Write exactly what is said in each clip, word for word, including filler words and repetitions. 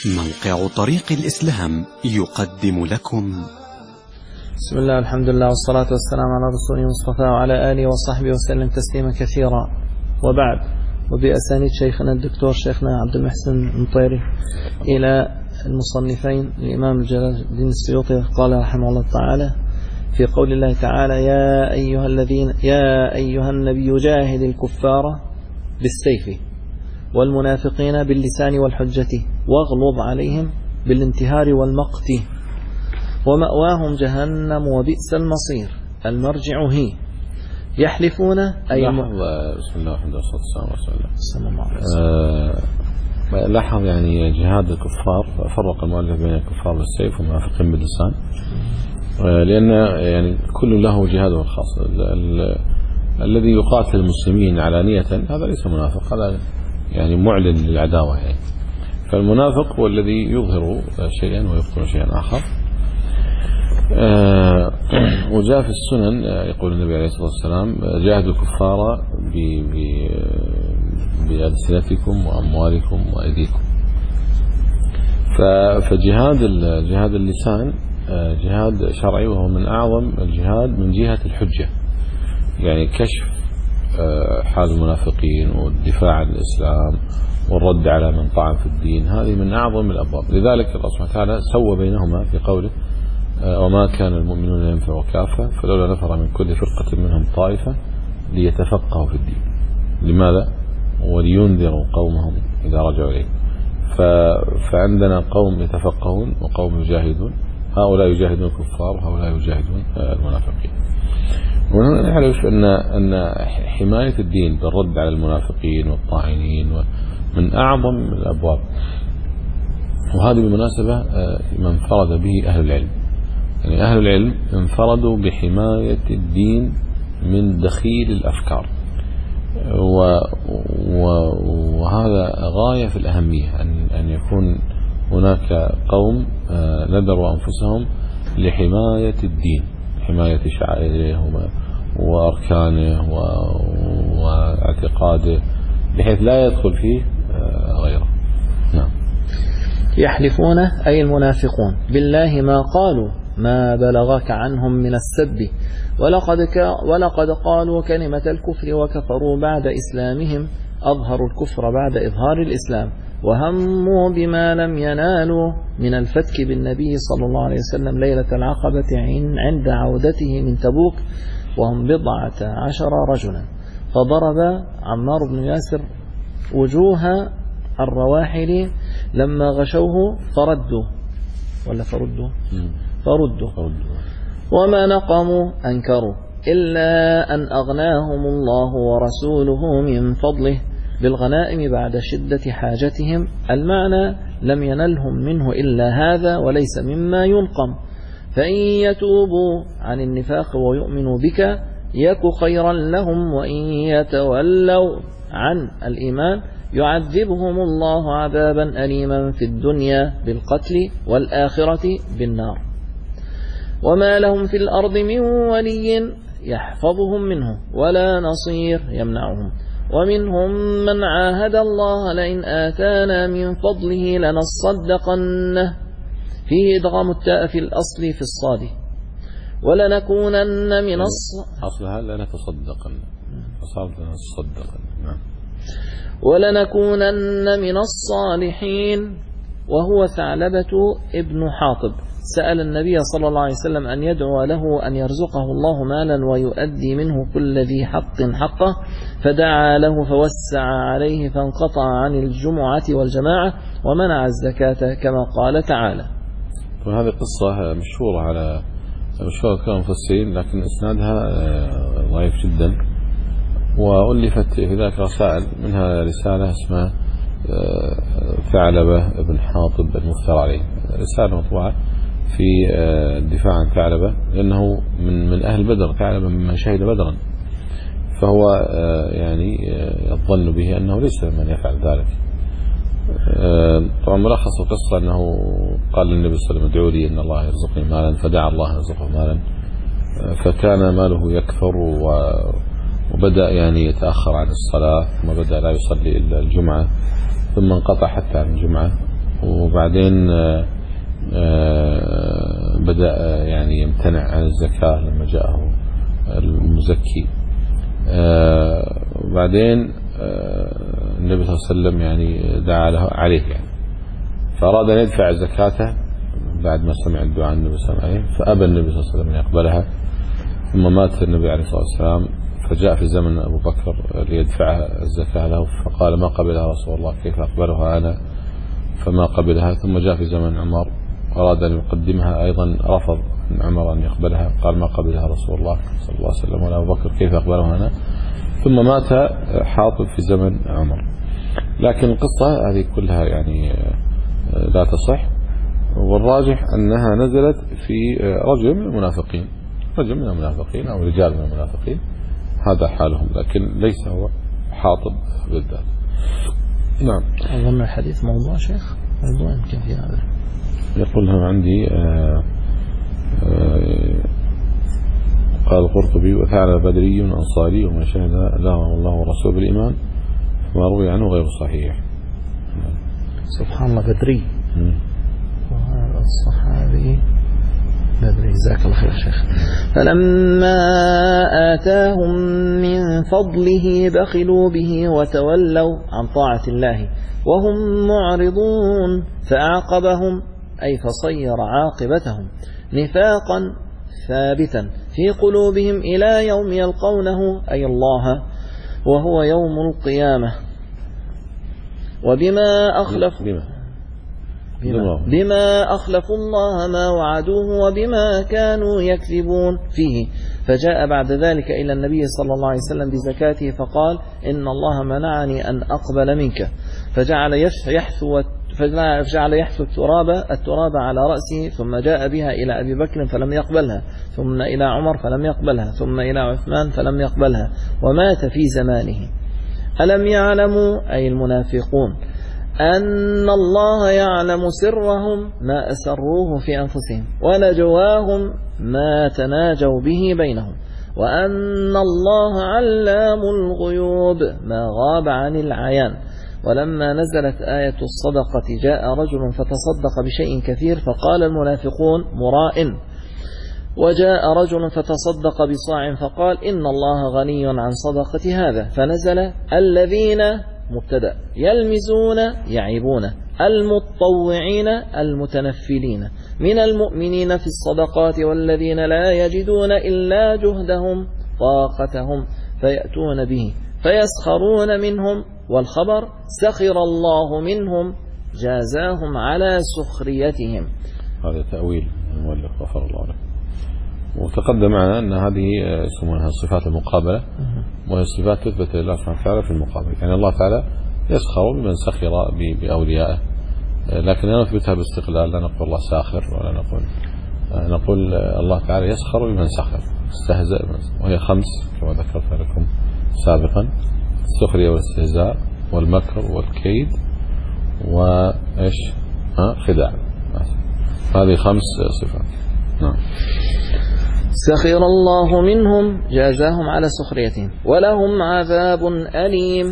موقع طريق الإسلام يقدم لكم. بسم الله الحمد لله والصلاة والسلام على رسول المصطفى وعلى آله وصحبه وسلم تسليما كثيرا، وبعد. وبأسانيد شيخنا الدكتور شيخنا عبد المحسن المطيري إلى المصنفين الإمام جلال الدين السيوطي قال رحمه الله تعالى في قول الله تعالى: يا أيها الذين يا أيها النبي جاهد الكفار بالسيف والمنافقين باللسان والحجة واغلظ عليهم بالانتهار والمقت ومأواهم جهنم وبئس المصير المرجع هي. يحلفون أي الم... بسم الله والحمد لله والصلاة والسلام على رسول الله. لاحظ يعني جهاد الكفار، فرق المؤلف بين الكفار بالسيف والمنافقين باللسان، لأن يعني كل له جهاده الخاص. ال... ال... الذي يقاتل المسلمين علانية هذا ليس منافق، هذا يعني معلن للعداوة يعني. فالمنافق هو الذي يظهر شيئا ويبطن شيئا آخر. آه وجاء في السنن يقول النبي عليه الصلاة والسلام: جاهدوا الكفار بألسنتكم وأموالكم وأيديكم. فجهاد جهاد اللسان جهاد شرعي، وهو من أعظم الجهاد من جهة الحجة، يعني كشف حال المنافقين والدفاع عن الإسلام والرد على من طعن في الدين. هذه من أعظم الأبواب. لذلك الله سبحانه وتعالى سوى بينهما في قوله: وما كان المؤمنون ينفعوا كافة فلولا نفر من كل فرقة منهم طائفة ليتفقهوا في الدين. لماذا؟ ولينذروا قومهم إذا رجعوا إليه. فعندنا قوم يتفقهون وقوم يجاهدون، هؤلاء يجاهدون الكفار وهؤلاء يجاهدون المنافقين. ونحن نعرف أن أن حماية الدين بالرد على المنافقين والطاعنين من أعظم الأبواب، وهذه بالمناسبة ما انفرد به أهل العلم. يعني أهل العلم انفردوا بحماية الدين من دخيل الأفكار، وهذا غاية في الأهمية، أن أن يكون هناك قوم نذروا أنفسهم لحماية الدين، حماية شعائره وأركانه واعتقاده، بحيث لا يدخل فيه غيره. نعم. يحلفون أي المنافقون بالله ما قالوا ما بلغك عنهم من السب، ولقد, ولقد قالوا كلمة الكفر وكفروا بعد إسلامهم، أظهروا الكفر بعد إظهار الإسلام، وهموا بما لم ينالوا من الفتك بالنبي صلى الله عليه وسلم ليلة العقبة عند عودته من تبوك وهم بضعة عشر رجلا، فضرب عمار بن ياسر وجوه الرواحل لما غشوه فردوا ولا فردوا فردوا وما نقموا أنكروا إلا أن أغناهم الله ورسوله من فضله بالغنائم بعد شدة حاجتهم. المعنى: لم ينلهم منه إلا هذا وليس مما ينقم، فإن يتوبوا عن النفاق ويؤمنوا بك يك خيرا لهم، وإن يتولوا عن الإيمان يعذبهم الله عذابا أليما في الدنيا بالقتل والآخرة بالنار. وما لهم في الأرض من ولي يحفظهم منه ولا نصير يمنعهم، ومنهم من عاهد الله لئن آتانا من فضله لنصدقنه، فيه إدغام التاء في الأصل في الصاد، ولنكونن من الص... أصلها لنتصدقن فصارت لنتصدقن. نعم. ولنكونن من الصالحين. وهو ثعلبة ابن حاطب سأل النبي صلى الله عليه وسلم أن يدعو له أن يرزقه الله مالا ويؤدي منه كل ذي حق حقه، فدعا له فوسع عليه فانقطع عن الجمعة والجماعة ومنع الزكاة كما قال تعالى. وهذه قصة مشهورة على مشهورة كلام مفسرين، لكن إسنادها ضعيف جدا، وألفت في ذلك رسائل، منها رسالة اسمها ثعلبة ابن حاطب المفترى عليه، رسالة مطبوعة في الدفاع عن ثعلبة، لأنه من من أهل بدر. ثعلبة ممن شهد بدرا، فهو يعني يظن به أنه ليس من يفعل ذلك. طبعا ملخص القصة أنه قال للنبي صلى الله عليه وسلم: ادعوا لي أن الله يرزقني مالا، فدعا الله يرزقه مالا، فكان ماله يكثر وبدأ يعني يتأخر عن الصلاة، ثم بدأ لا يصلي إلا الجمعة، ثم انقطع حتى عن الجمعة، وبعدين بدأ يعني يمتنع عن الزكاة لما جاءه المزكي. وبعدين النبي صلى الله عليه وسلم يعني دعا له عليه يعني، فأراد أن يدفع زكاته بعد ما سمع الدعاء النبي صلى الله عليه وسلم، فأبى النبي صلى الله عليه وسلم أن يقبلها. ثم مات النبي عليه الصلاة والسلام، فجاء في زمن أبو بكر ليدفع الزكاة له، فقال ما قبلها رسول الله، كيف أقبلها أنا؟ فما قبلها. ثم جاء في زمن عمر أراد أن يقدمها، أيضا رفض عمر أن يقبلها، قال ما قبلها رسول الله صلى الله عليه وسلم ولا أبو بكر، كيف أقبلها أنا؟ ثم مات حاطب في زمن عمر. لكن القصة هذه كلها يعني لا تصح، والراجح أنها نزلت في رجل من المنافقين، رجل من المنافقين أو رجال من المنافقين، هذا حالهم، لكن ليس هو حاطب بالذات. نعم. أظن الحديث موضوع شيخ، موضوع يمكن في هذا. يقول لهم عندي آآ آآ قال القرطبي: وفعل بدري أنصاري ومن شهد له الله ورسوله بالإيمان، ما روي عنه غير صحيح. سبحان الله، بدري وهذا الصحابي بدري، جزاك الله خير شيخ. فلما آتاهم من فضله بخلوا به وتولوا عن طاعة الله وهم معرضون، فأعقبهم أي فصير عاقبتهم نفاقا ثابتا في قلوبهم إلى يوم يلقونه أي الله، وهو يوم القيامة. وبما أخلفوا بما, بما أخلفوا الله ما وعدوه وبما كانوا يكذبون فيه. فجاء بعد ذلك إلى النبي صلى الله عليه وسلم بزكاته فقال: إن الله منعني أن أقبل منك، فجعل يحثو فجعل يحثو التراب التراب على رأسه، ثم جاء بها إلى أبي بكر فلم يقبلها، ثم إلى عمر فلم يقبلها، ثم إلى عثمان فلم يقبلها، ومات في زمانه. ألم يعلموا أي المنافقون أن الله يعلم سرهم ما أسروه في أنفسهم ونجواهم ما تناجوا به بينهم، وأن الله علام الغيوب ما غاب عن العيان. ولما نزلت آية الصدقة جاء رجل فتصدق بشيء كثير فقال المنافقون مراء، وجاء رجل فتصدق بصاع فقال إن الله غني عن صدقة هذا، فنزل الذين مبتدأ يلمزون يعيبون المتطوعين المتنفلين من المؤمنين في الصدقات والذين لا يجدون إلا جهدهم طاقتهم فيأتون به فيسخرون منهم، والخبر سخر الله منهم جازاهم على سخريتهم. هذا تأويل المؤلف غفر الله له. وتقدم معنا أن هذه يسمونها صفات المقابلة، وهي صفات تثبت لله سبحانه وتعالى في المقابل. يعني الله تعالى يسخر بمن سخر بأوليائه، لكن لا نثبتها باستقلال، لا نقول الله ساخر ولا نقول نقول الله تعالى يسخر بمن سخر استهزأ، وهي خمس كما ذكرت لكم سابقا: السخرية والاستهزاء والمكر والكيد وإيش ها خداع. هذه خمس صفات. نعم. سخر الله منهم جازاهم على سخريتهم ولهم عذاب أليم.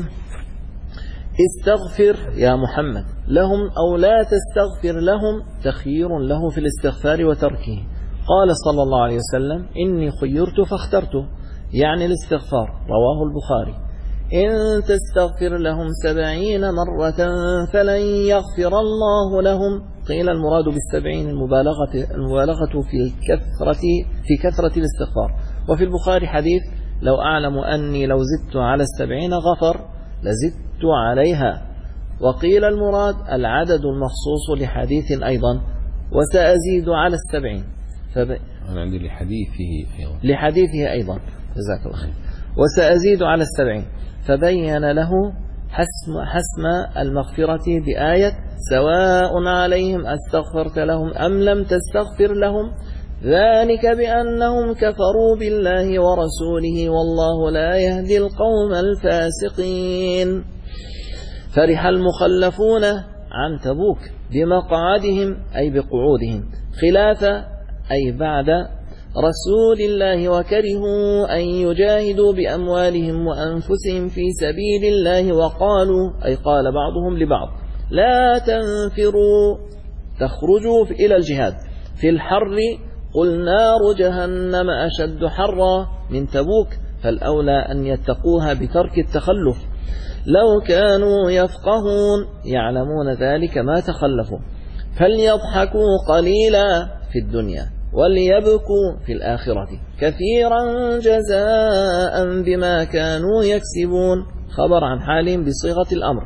استغفر يا محمد لهم أو لا تستغفر لهم تخيير له في الاستغفار وتركه. قال صلى الله عليه وسلم: إني خيرت فاخترت، يعني الاستغفار، رواه البخاري. إن تستغفر لهم سبعين مرة فلن يغفر الله لهم. قيل المراد بالسبعين المبالغة, المبالغة في الكثرة في كثرة الاستغفار. وفي البخاري حديث: لو أعلم أني لو زدت على السبعين غفر لزدت عليها. وقيل المراد العدد المخصوص لحديث أيضا: وسأزيد على السبعين. فب... أنا عندي لحديثه أيضا لحديثه أيضا جزاك الله خير. وسأزيد على السبعين، فبين له حسم, حسم المغفرة بآية: سواء عليهم أستغفرت لهم أم لم تستغفر لهم، ذلك بأنهم كفروا بالله ورسوله والله لا يهدي القوم الفاسقين. فرح المخلفون عن تبوك بمقعدهم أي بقعودهم خلاف أي بعد رسول الله، وكرهوا أن يجاهدوا بأموالهم وأنفسهم في سبيل الله، وقالوا أي قال بعضهم لبعض: لا تنفروا تخرجوا إلى الجهاد في الحر قل نار جهنم أشد حرا من تبوك، فالأولى أن يتقوها بترك التخلف. لو كانوا يفقهون يعلمون ذلك ما تخلفوا، فليضحكوا قليلا في الدنيا وليبكوا في الآخرة كثيرا جزاء بما كانوا يكسبون. خبر عن حالهم بصيغة الأمر.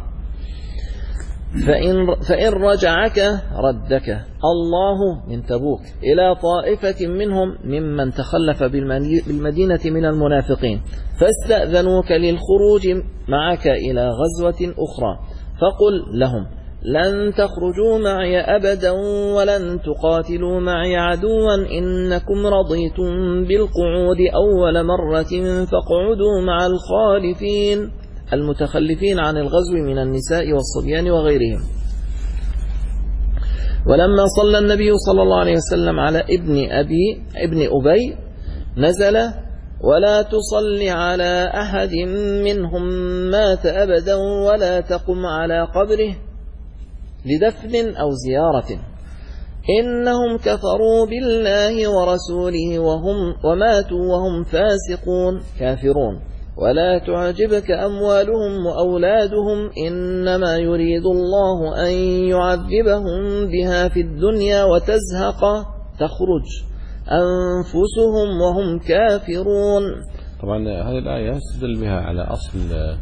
فإن, فإن رجعك ردك الله من تبوك إلى طائفة منهم ممن تخلف بالمدينة من المنافقين فاستأذنوك للخروج معك إلى غزوة أخرى، فقل لهم لن تخرجوا معي أبدا ولن تقاتلوا معي عدوا، إنكم رضيتم بالقعود أول مرة فاقعدوا مع الخالفين المتخلفين عن الغزو من النساء والصبيان وغيرهم. ولما صلى النبي صلى الله عليه وسلم على ابن أبي ابن أبي نزل ولا تصل على أحد منهم مات أبدا ولا تقم على قبره لدفن أو زيارة، إنهم كفروا بالله ورسوله وهم وماتوا وهم فاسقون كافرون. ولا تعجبك أموالهم وأولادهم إنما يريد الله أن يعذبهم بها في الدنيا وتزهق تخرج أنفسهم وهم كافرون. طبعا هذه الآية يستدل بها على أصل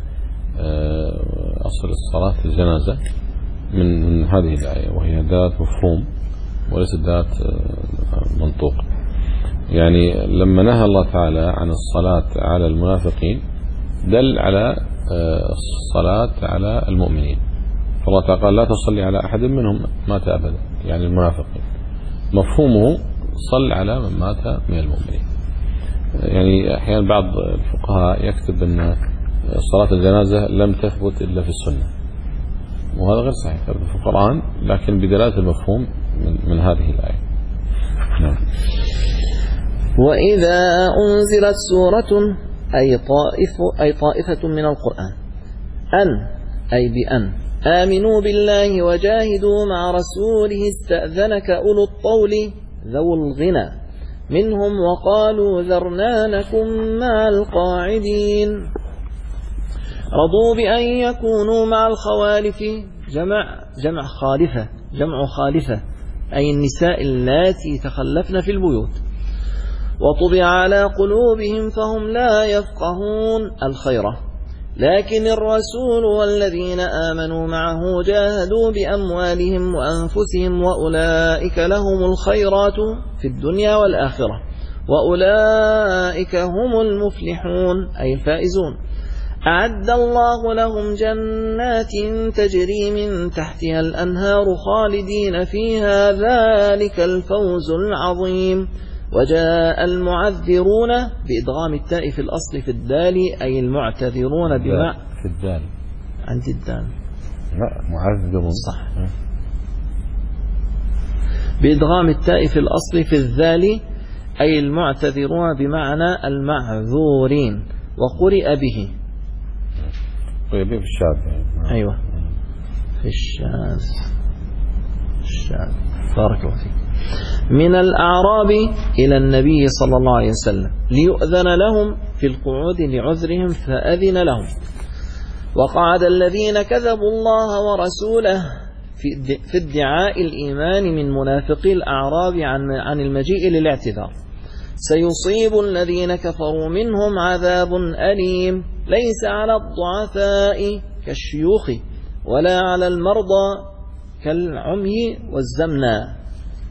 أصل الصلاة الجنازة من من هذه الآية، وهي ذات مفهوم وليست ذات منطوق. يعني لما نهى الله تعالى عن الصلاة على المنافقين دل على الصلاة على المؤمنين، فالله تعالى قال لا تصلي على أحد منهم مات أبدا، يعني المنافقين. مفهومه صل على من مات من المؤمنين. يعني أحيانا بعض الفقهاء يكتب أن صلاة الجنازة لم تثبت إلا في السنة، وهذا غير صحيح، ثبت في القرآن لكن بدلالة المفهوم من, من هذه الآية. نعم. وإذا أنزلت سورة أي طائفة, أي طائفة من القرآن أن أي بأن آمنوا بالله وجاهدوا مع رسوله استأذنك أولو الطول ذو الغنى منهم وقالوا ذرنا نكن مع القاعدين. رضوا بأن يكونوا مع الخوالف جمع, جمع خالفة جمع خالفة أي النساء اللاتي تخلفن في البيوت. وطبع على قلوبهم فهم لا يفقهون الخيرة، لكن الرسول والذين آمنوا معه جاهدوا بأموالهم وأنفسهم وأولئك لهم الخيرات في الدنيا والآخرة وأولئك هم المفلحون أي الفائزون. أعد الله لهم جنات تجري من تحتها الأنهار خالدين فيها ذلك الفوز العظيم. وجاء المعذرون بإدغام التاء في الأصل في الدال أي المعتذرون بما في الدال عند الدال لا معذرون صح بإدغام التاء في الأصل في الذال أي المعتذرون بمعنى المعذورين. وقرئ به قرئ به في الشاذ يعني. أيوة في الشاذ الشاذ بارك الله فيك. من الأعراب إلى النبي صلى الله عليه وسلم ليؤذن لهم في القعود لعذرهم فأذن لهم. وقعد الذين كذبوا الله ورسوله في ادعاء الإيمان من منافقي الأعراب عن المجيء للاعتذار. سيصيب الذين كفروا منهم عذاب أليم ليس على الضعفاء كالشيوخ ولا على المرضى كالعمي والزمنى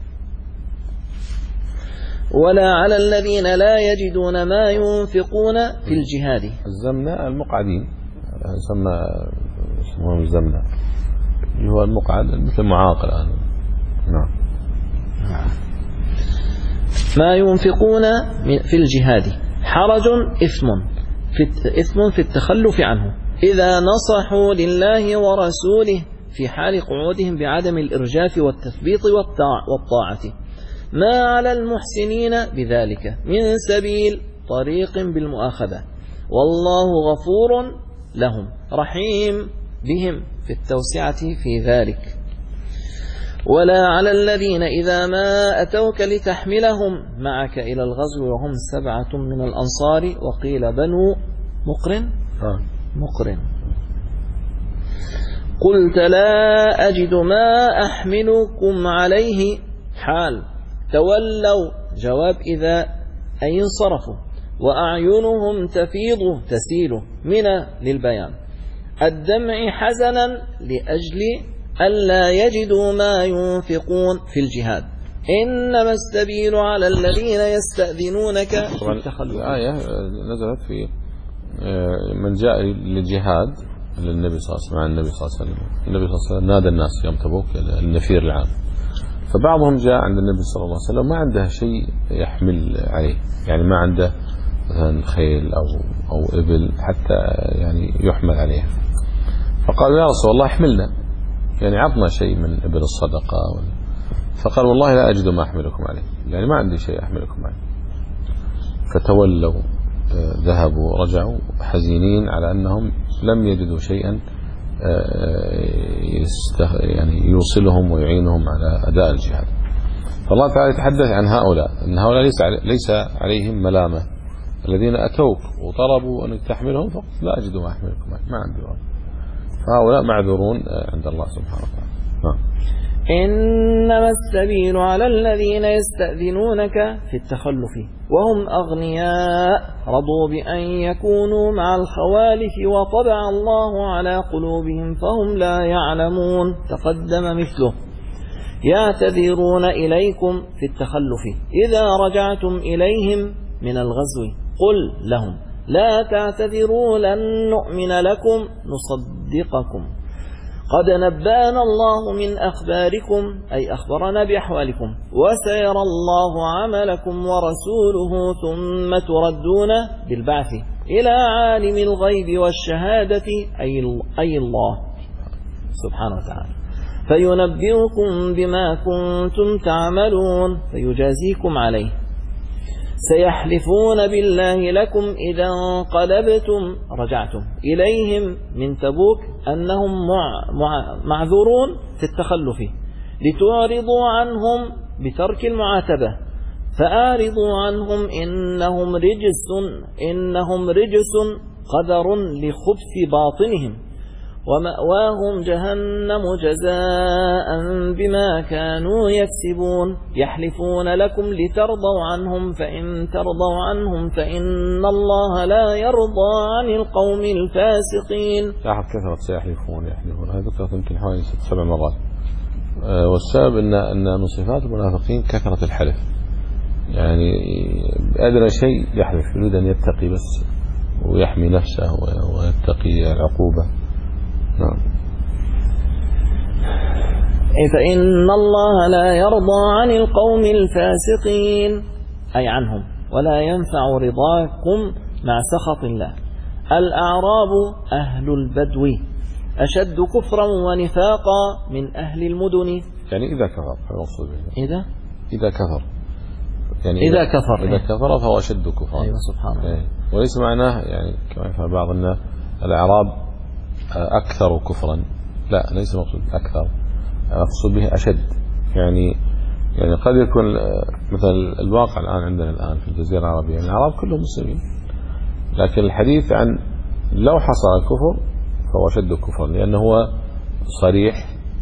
ولا على الذين لا يجدون ما ينفقون في الجهاد. الزمناء المقعدين سمى اسمهم الزمناء اللي هو المقعد مثل معاق الآن. نعم. ما ينفقون في الجهاد حرج إثم في إثم في التخلف عنه إذا نصحوا لله ورسوله في حال قعودهم بعدم الإرجاف والتثبيط والطاعة. ما على المحسنين بذلك من سبيل طريق بالمؤاخذة والله غفور لهم رحيم بهم في التوسعة في ذلك. ولا على الذين إذا ما أتوك لتحملهم معك إلى الغزو وهم سبعة من الأنصار وقيل بنو مقرن مقرن قلت لا أجد ما أحملكم عليه حال تولوا جواب إذا أي انصرفوا وأعينهم تفيض تسيل من للبيان الدمع حزنا لأجل ألا يجدوا ما ينفقون في الجهاد إنما السبيل على الذين يستأذنونك في التخلف. الآية نزلت في من جاء للجهاد للنبي صلى الله عليه وسلم عن النبي صلى الله عليه وسلم. النبي صلى الله عليه وسلم نادى الناس يوم تبوك النفير العام، فبعضهم جاء عند النبي صلى الله عليه وسلم ما عنده شيء يحمل عليه، يعني ما عنده مثلا خيل أو أو إبل حتى يعني يحمل عليها، فقالوا يا رسول الله احملنا، يعني عطنا شيء من إبل الصدقة. فقال والله لا أجد ما أحملكم عليه، يعني ما عندي شيء أحملكم عليه. فتولوا ذهبوا رجعوا حزينين على أنهم لم يجدوا شيئا يعني يوصلهم ويعينهم على أداء الجهاد. فالله تعالى يتحدث عن هؤلاء أن هؤلاء ليس ليس عليهم ملامة، الذين أتوك وطلبوا أن تحملهم فقط لا أجد ما أحملكم عليه، ما عندي وقت. فهؤلاء معذورون عند الله سبحانه وتعالى. إنما السبيل على الذين يستأذنونك في التخلف وهم أغنياء رضوا بأن يكونوا مع الخوالف وطبع الله على قلوبهم فهم لا يعلمون. تقدم مثله. يعتذرون إليكم في التخلف إذا رجعتم إليهم من الغزو قل لهم لا تعتذروا لن نؤمن لكم نصدقكم قد نبأنا الله من أخباركم أي أخبرنا بأحوالكم وسيرى الله عملكم ورسوله ثم تردون بالبعث إلى عالم الغيب والشهادة أي الله سبحانه وتعالى فينبئكم بما كنتم تعملون فيجازيكم عليه. سيحلفون بالله لكم إذا انقلبتم رجعتم إليهم من تبوك أنهم معذورون في التخلف لتعرضوا عنهم بترك المعاتبة فأعرضوا عنهم إنهم رجس إنهم رجس قدر لخبث باطنهم ومأواهم جهنم جزاء بما كانوا يكسبون. يحلفون لكم لترضوا عنهم فإن ترضوا عنهم فإن الله لا يرضى عن القوم الفاسقين. لاحظ كثرة سيحلفون يحلفون هذه ذكرت يمكن حوالي ست سبع مرات أه والسبب أن أن من صفات المنافقين كثرة الحلف، يعني أدنى شيء يحلف يريد أن يتقي بس ويحمي نفسه ويتقي العقوبة. نعم. فإن الله لا يرضى عن القوم الفاسقين أي عنهم ولا ينفع رضاكم مع سخط الله. الأعراب أهل البدو أشد كفرا ونفاقا من أهل المدن. يعني إذا كفر إذا إذا كفر يعني إذا, إذا كفر إذا كفر فهو أشد كفرا. أيوة سبحان الله. أيه. وليس معناه يعني كما يفعل بعض الناس الأعراب أكثر كفرا، لا ليس مقصود أكثر، أقصد به أشد. يعني يعني قد يكون مثل الواقع الآن عندنا الآن في الجزيرة العربية الأعراب كلهم مسلمين، لكن الحديث عن لو حصل الكفر فهو أشد كفرا لأنه هو صريح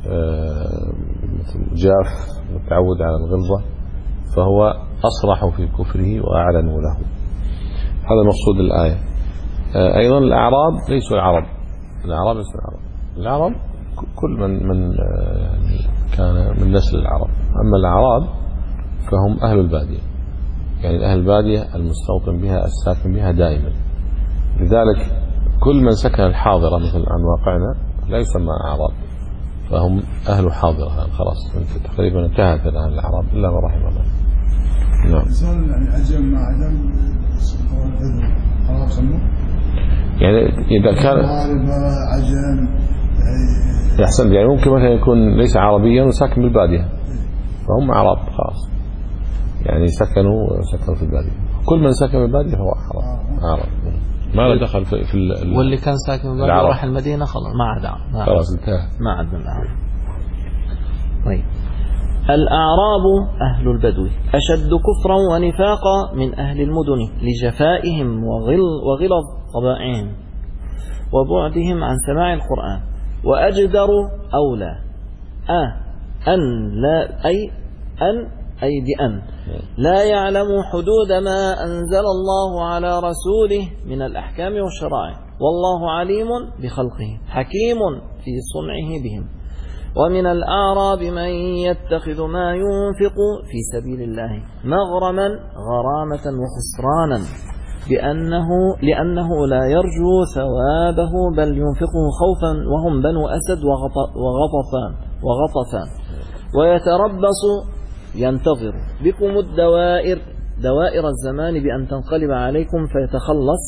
جاف متعود على الغلظة فهو أصرح في كفره وأعلنوا له. هذا مقصود الآية. أيضا الأعراب ليسوا العرب، الأعراب ليسوا العرب، العرب كل من من يعني كان من نسل العرب، أما الأعراب فهم أهل البادية، يعني أهل البادية المستوطن بها الساكن بها دائما. لذلك كل من سكن الحاضرة مثل الآن واقعنا لا يسمى أعراب، فهم أهل حاضرة خلاص تقريبا انتهت الآن الأعراب إلا ما رحم الله. نعم. يعني عجم مع عدم أعراب سموه يعني إذا كان عجم يحسن يعني ممكن مثلا يكون ليس عربيا وساكن بالبادية فهم أعراب خلاص، يعني سكنوا سكنوا في البادية. كل من سكن بالبادية فهو عرب. ما له دخل في, في ال... واللي كان ساكن بالبادية راح المدينة خلاص ما عاد خلاص انتهى ما عاد من الأعراب. طيب الأعراب أهل البدو أشد كفرا ونفاقا من أهل المدن لجفائهم وغل وغلظ طبائعهم وبعدهم عن سماع القرآن وأجدر أولى أه أن لا أي أن أي بأن لا يعلم حدود ما أنزل الله على رسوله من الأحكام والشرائع والله عليم بخلقه حكيم في صنعه بهم. ومن الأعراب من يتخذ ما ينفق في سبيل الله مغرما غرامة وخسرانا بأنه لأنه لا يرجو ثوابه بل ينفقه خوفا وهم بنو أسد وغطفان وغطفان ويتربص ينتظر بكم الدوائر دوائر الزمان بأن تنقلب عليكم فيتخلص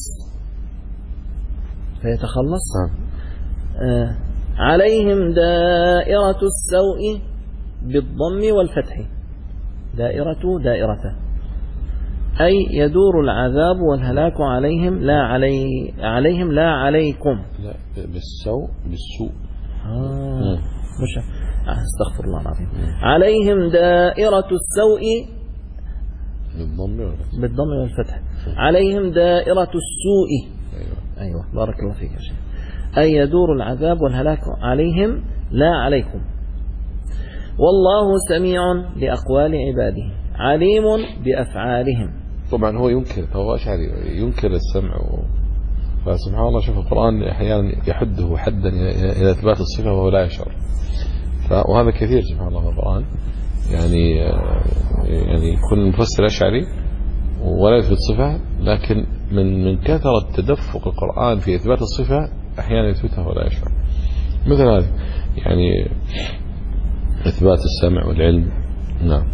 فيتخلص آه عليهم دائرة السوء بالضم والفتح دائرة دائرته أي يدور العذاب والهلاك عليهم لا علي عليهم لا عليكم لا بالسوء بالسوء آه. مش استغفر الله العظيم عليهم دائرة السوء بالضم والفتح بالضم والفتح عليهم دائرة السوء أيوة. أيوة بارك الله فيك يا شيخ أي يدور العذاب والهلاك عليهم لا عليكم. والله سميع لأقوال عباده عليم بأفعالهم. طبعا هو ينكر هو أشعري ينكر السمع و... فسبحان الله شوف القرآن أحيانا يحده حدا إلى إثبات الصفة وهو لا يشعر ف... وهذا كثير سبحان الله في القرآن يعني يعني يكون المفسر أشعري ولا يثبت صفة لكن من من كثرة تدفق القرآن في إثبات الصفة أحيانا يثبتها ولا يشعر مثل هذا يعني إثبات السمع والعلم. نعم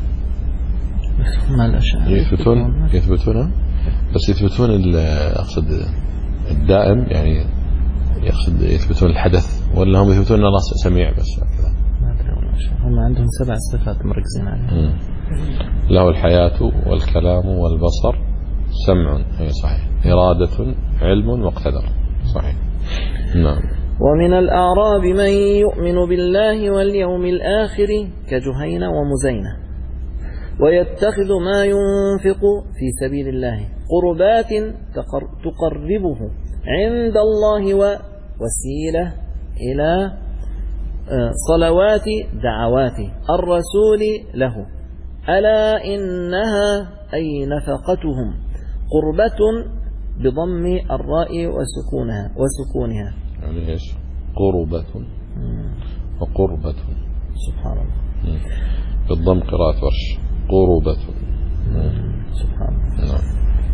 ما الأشعار يثبتون يثبتونها بس يثبتون أقصد الدائم يعني يقصد يثبتون الحدث ولا هم يثبتون الله سميع بس كذا ما أدري والله هم عندهم سبع صفات مركزين عليها له الحياة والكلام والبصر سمع أي صحيح إرادة علم واقتدر صحيح. نعم. ومن الأعراب من يؤمن بالله واليوم الآخر كجهينة ومزينة ويتخذ ما ينفق في سبيل الله قربات تقربه عند الله ووسيلة إلى صلوات دعوات الرسول له ألا إنها أي نفقتهم قربة بضم الراء وسكونها وسكونها يعني ايش قربة وقربة سبحان الله بالضم قراءة ورش قربة سبحان الله نعم.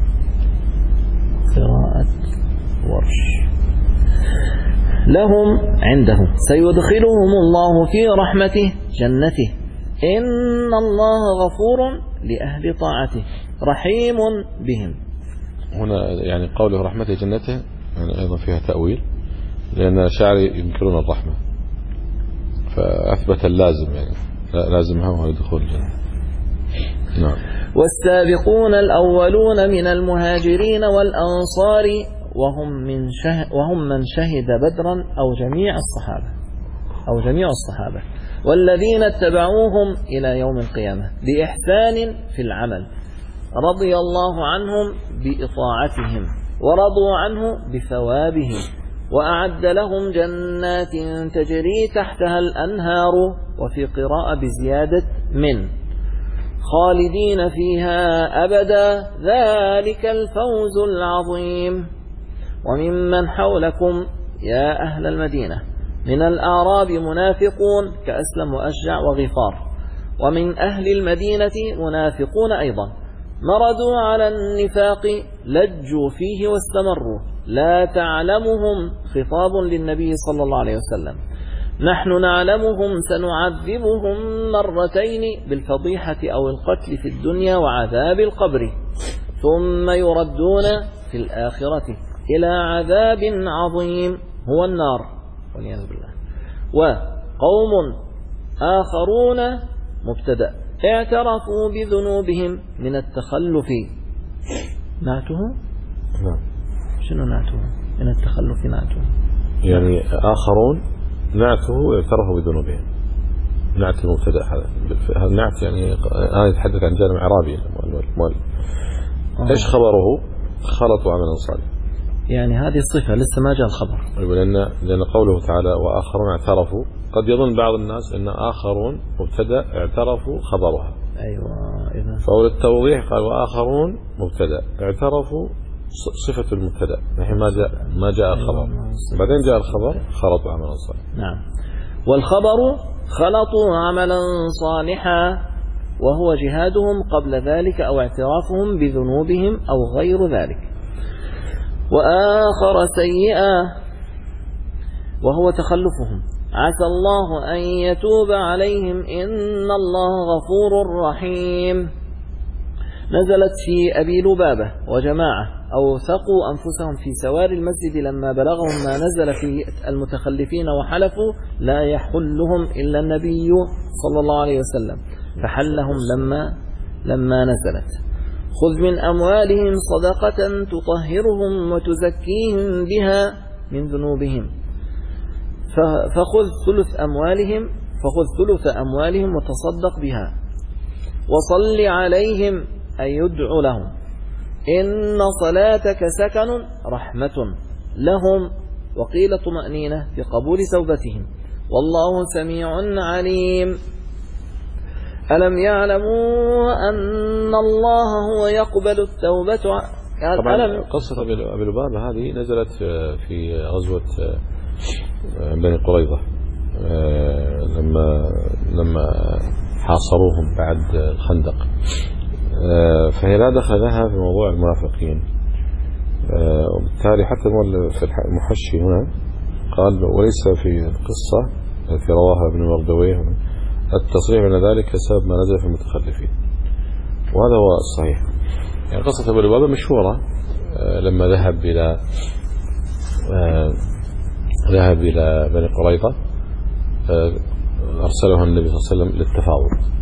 قراءة ورش لهم عنده سيدخلهم الله في رحمته جنته إن الله غفور لأهل طاعته رحيم بهم. هنا يعني قوله رحمته جنته يعني أيضا فيها تأويل لأن الشاعر ينكرون الرحمة فأثبت اللازم يعني لازمها وهو دخول الجنة. نعم. والسابقون الأولون من المهاجرين والأنصار وهم من شه وهم من شهد بدرا أو جميع الصحابة أو جميع الصحابة والذين اتبعوهم إلى يوم القيامة بإحسان في العمل رضي الله عنهم بإطاعتهم ورضوا عنه بثوابهم وأعد لهم جنات تجري تحتها الأنهار وفي قراءة بزيادة من خالدين فيها أبدا ذلك الفوز العظيم. وممن حولكم يا أهل المدينة من الأعراب منافقون كأسلم وأشجع وغفار ومن أهل المدينة منافقون أيضا مردوا على النفاق لجوا فيه واستمروا لا تعلمهم خطاب للنبي صلى الله عليه وسلم نحن نعلمهم سنعذبهم مرتين بالفضيحة أو القتل في الدنيا وعذاب القبر ثم يردون في الآخرة إلى عذاب عظيم هو النار والعياذ بالله. وقوم آخرون مبتدأ اعترفوا بذنوبهم من التخلف نعته شنو نعته من التخلف؟ نعته يعني آخرون نعته اعترفوا بذنوبهم، نعت المبتدأ هذا النعت يعني هذا يتحدث عن جانب إعرابي. إيش خبره؟ خلطوا عملا صالحا، يعني هذه الصفة لسه ما جاء الخبر. لأن لأن قوله تعالى وآخرون اعترفوا، قد يظن بعض الناس أن آخرون مبتدأ اعترفوا خبرها. أيوة إذا فأول التوضيح قال وآخرون مبتدأ اعترفوا صفة المبتدأ، نحن ما جاء ما جاء الخبر. بعدين جاء الخبر خلطوا عملا صالحا. نعم. والخبر خلطوا عملا صالحا وهو جهادهم قبل ذلك أو اعترافهم بذنوبهم أو غير ذلك. وآخر سيئا وهو تخلفهم، عسى الله أن يتوب عليهم إن الله غفور رحيم. نزلت في أبي لبابة وجماعة أوثقوا أنفسهم في سوار المسجد لما بلغهم ما نزل في المتخلفين وحلفوا لا يحلهم إلا النبي صلى الله عليه وسلم، فحلهم لما لما نزلت. خذ من أموالهم صدقة تطهرهم وتزكيهم بها من ذنوبهم، فخذ ثلث أموالهم فخذ ثلث أموالهم وتصدق بها، وصل عليهم أي يدعو لهم، إن صلاتك سكن رحمة لهم، وقيل طمأنينة بقبول توبتهم، والله سميع عليم. ألم يعلموا أن الله هو يقبل التوبة؟ طبعا قصة أبي لبابة هذه نزلت في غزوة بني قريظة لما لما حاصروهم بعد الخندق، فهي لا دخل لها في موضوع المنافقين، وبالتالي حتى في المحشي هنا قال وليس في القصة التي رواها ابن مردويه التصريح من ذلك سبب ما نزل في المتخلفين، وهذا هو الصحيح. يعني قصة أبي لبابة مشهورة، لما ذهب إلى ذهب إلى بني قريظة أرسله النبي صلى الله عليه وسلم للتفاوض،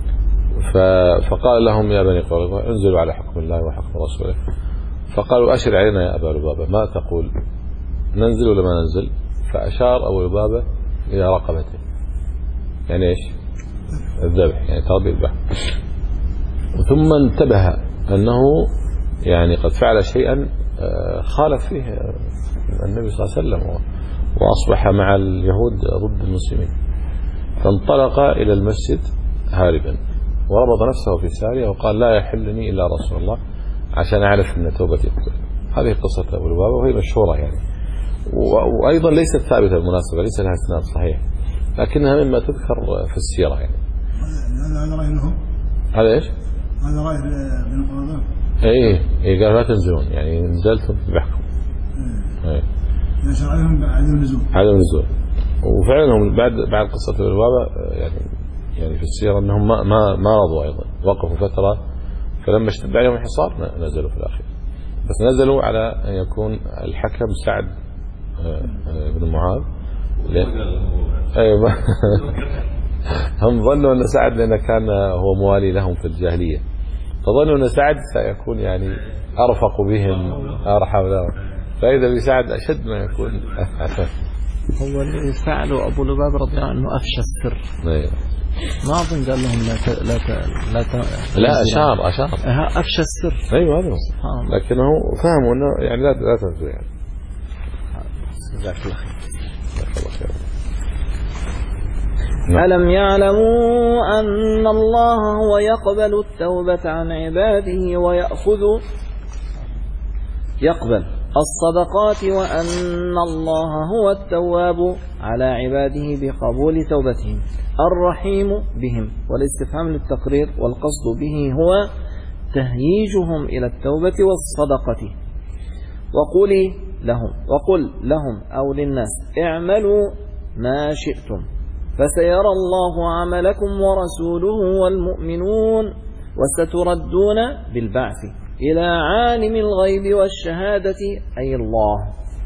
فقال لهم يا بني قريظة انزلوا على حكم الله وحكم رسوله، فقالوا أشر علينا يا أبا لبابة ما تقول، ننزل ولا ما ننزل؟ فأشار أبو لبابة إلى رقبته، يعني إيش؟ الذبح، يعني تربي الذبح. ثم انتبه أنه يعني قد فعل شيئا خالف فيه النبي صلى الله عليه وسلم، وأصبح مع اليهود ضد المسلمين، فانطلق إلى المسجد هاربا وربط نفسه في سارية وقال لا يحلني إلا رسول الله عشان أعرف أن توبتي قبل. هذه قصة أبو لبابة وهي مشهورة يعني، وأيضا ليست ثابتة بالمناسبة، ليس لها اسناد صحيح، لكنها مما تذكر في السيرة يعني. هذا رأي لهم؟ هذا إيش؟ هذا رأي بن قريظة؟ إيه إيه قال لا تنزلون، يعني نزلتم بحكم. إيه يشرع لهم عدم النزول. عدم النزول. وفعلا هم بعد بعد قصة أبي لبابة يعني يعني في السيرة أنهم ما ما ما رضوا أيضا، وقفوا فترة، فلما اشتد عليهم الحصار نزلوا في الأخير، بس نزلوا على أن يكون الحكم سعد بن معاذ. أيوة هم ظنوا أن سعد لأنه كان هو موالي لهم في الجاهلية، فظنوا أن سعد سيكون يعني أرفق بهم أرحم لهم، فإذا بسعد أشد ما يكون. هو اللي فعله أبو لبابة رضي الله عنه أفشى السر. أيوة. ما أظن قال لهم لا ت... لا ت... لا ت... لا أشار أشار أفشى السر. أيوة هذا لكنه فهموا أنه يعني لا لا تنزل يعني. جزاك الله خير. ألم يعلموا أن الله هو يقبل التوبة عن عباده ويأخذ يقبل الصدقات، وأن الله هو التواب على عباده بقبول توبتهم الرحيم بهم. والاستفهام للتقرير، والقصد به هو تهييجهم إلى التوبة والصدقة. وقولي لهم وقل لهم أو للناس اعملوا ما شئتم فسيرى الله عملكم ورسوله والمؤمنون وستردون بالبعث إلى عالم الغيب والشهادة أي الله،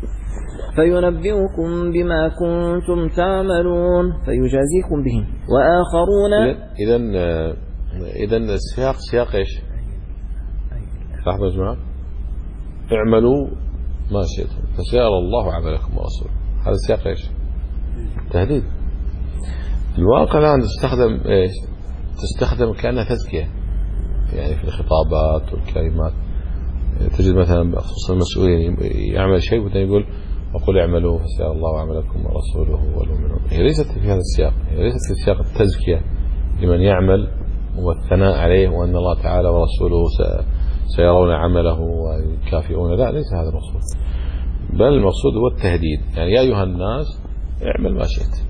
فينبئكم بما كنتم تعملون فيجازيكم به. وآخرون إذن إذن السياق سياق إيش؟ صاحب الجماعة اعملوا ما شئتم فسيرى الله عملكم ورسوله. هذا السياق ايش؟ تهديد. الواقع الآن تستخدم ايش؟ تستخدم كأنها تزكية يعني في الخطابات والكلمات. تجد مثلا خصوصا المسؤولين يعمل شيء وبعدين يقول وقل اعملوا فسيرى الله عملكم ورسوله والمؤمنون. هي ليست في هذا السياق، هي ليست في سياق التزكية لمن يعمل والثناء عليه وأن الله تعالى ورسوله سيرون عمله ويكافئون. لا، ليس هذا المقصود، بل المقصود هو التهديد. يعني يا أيها الناس اعمل ما شئت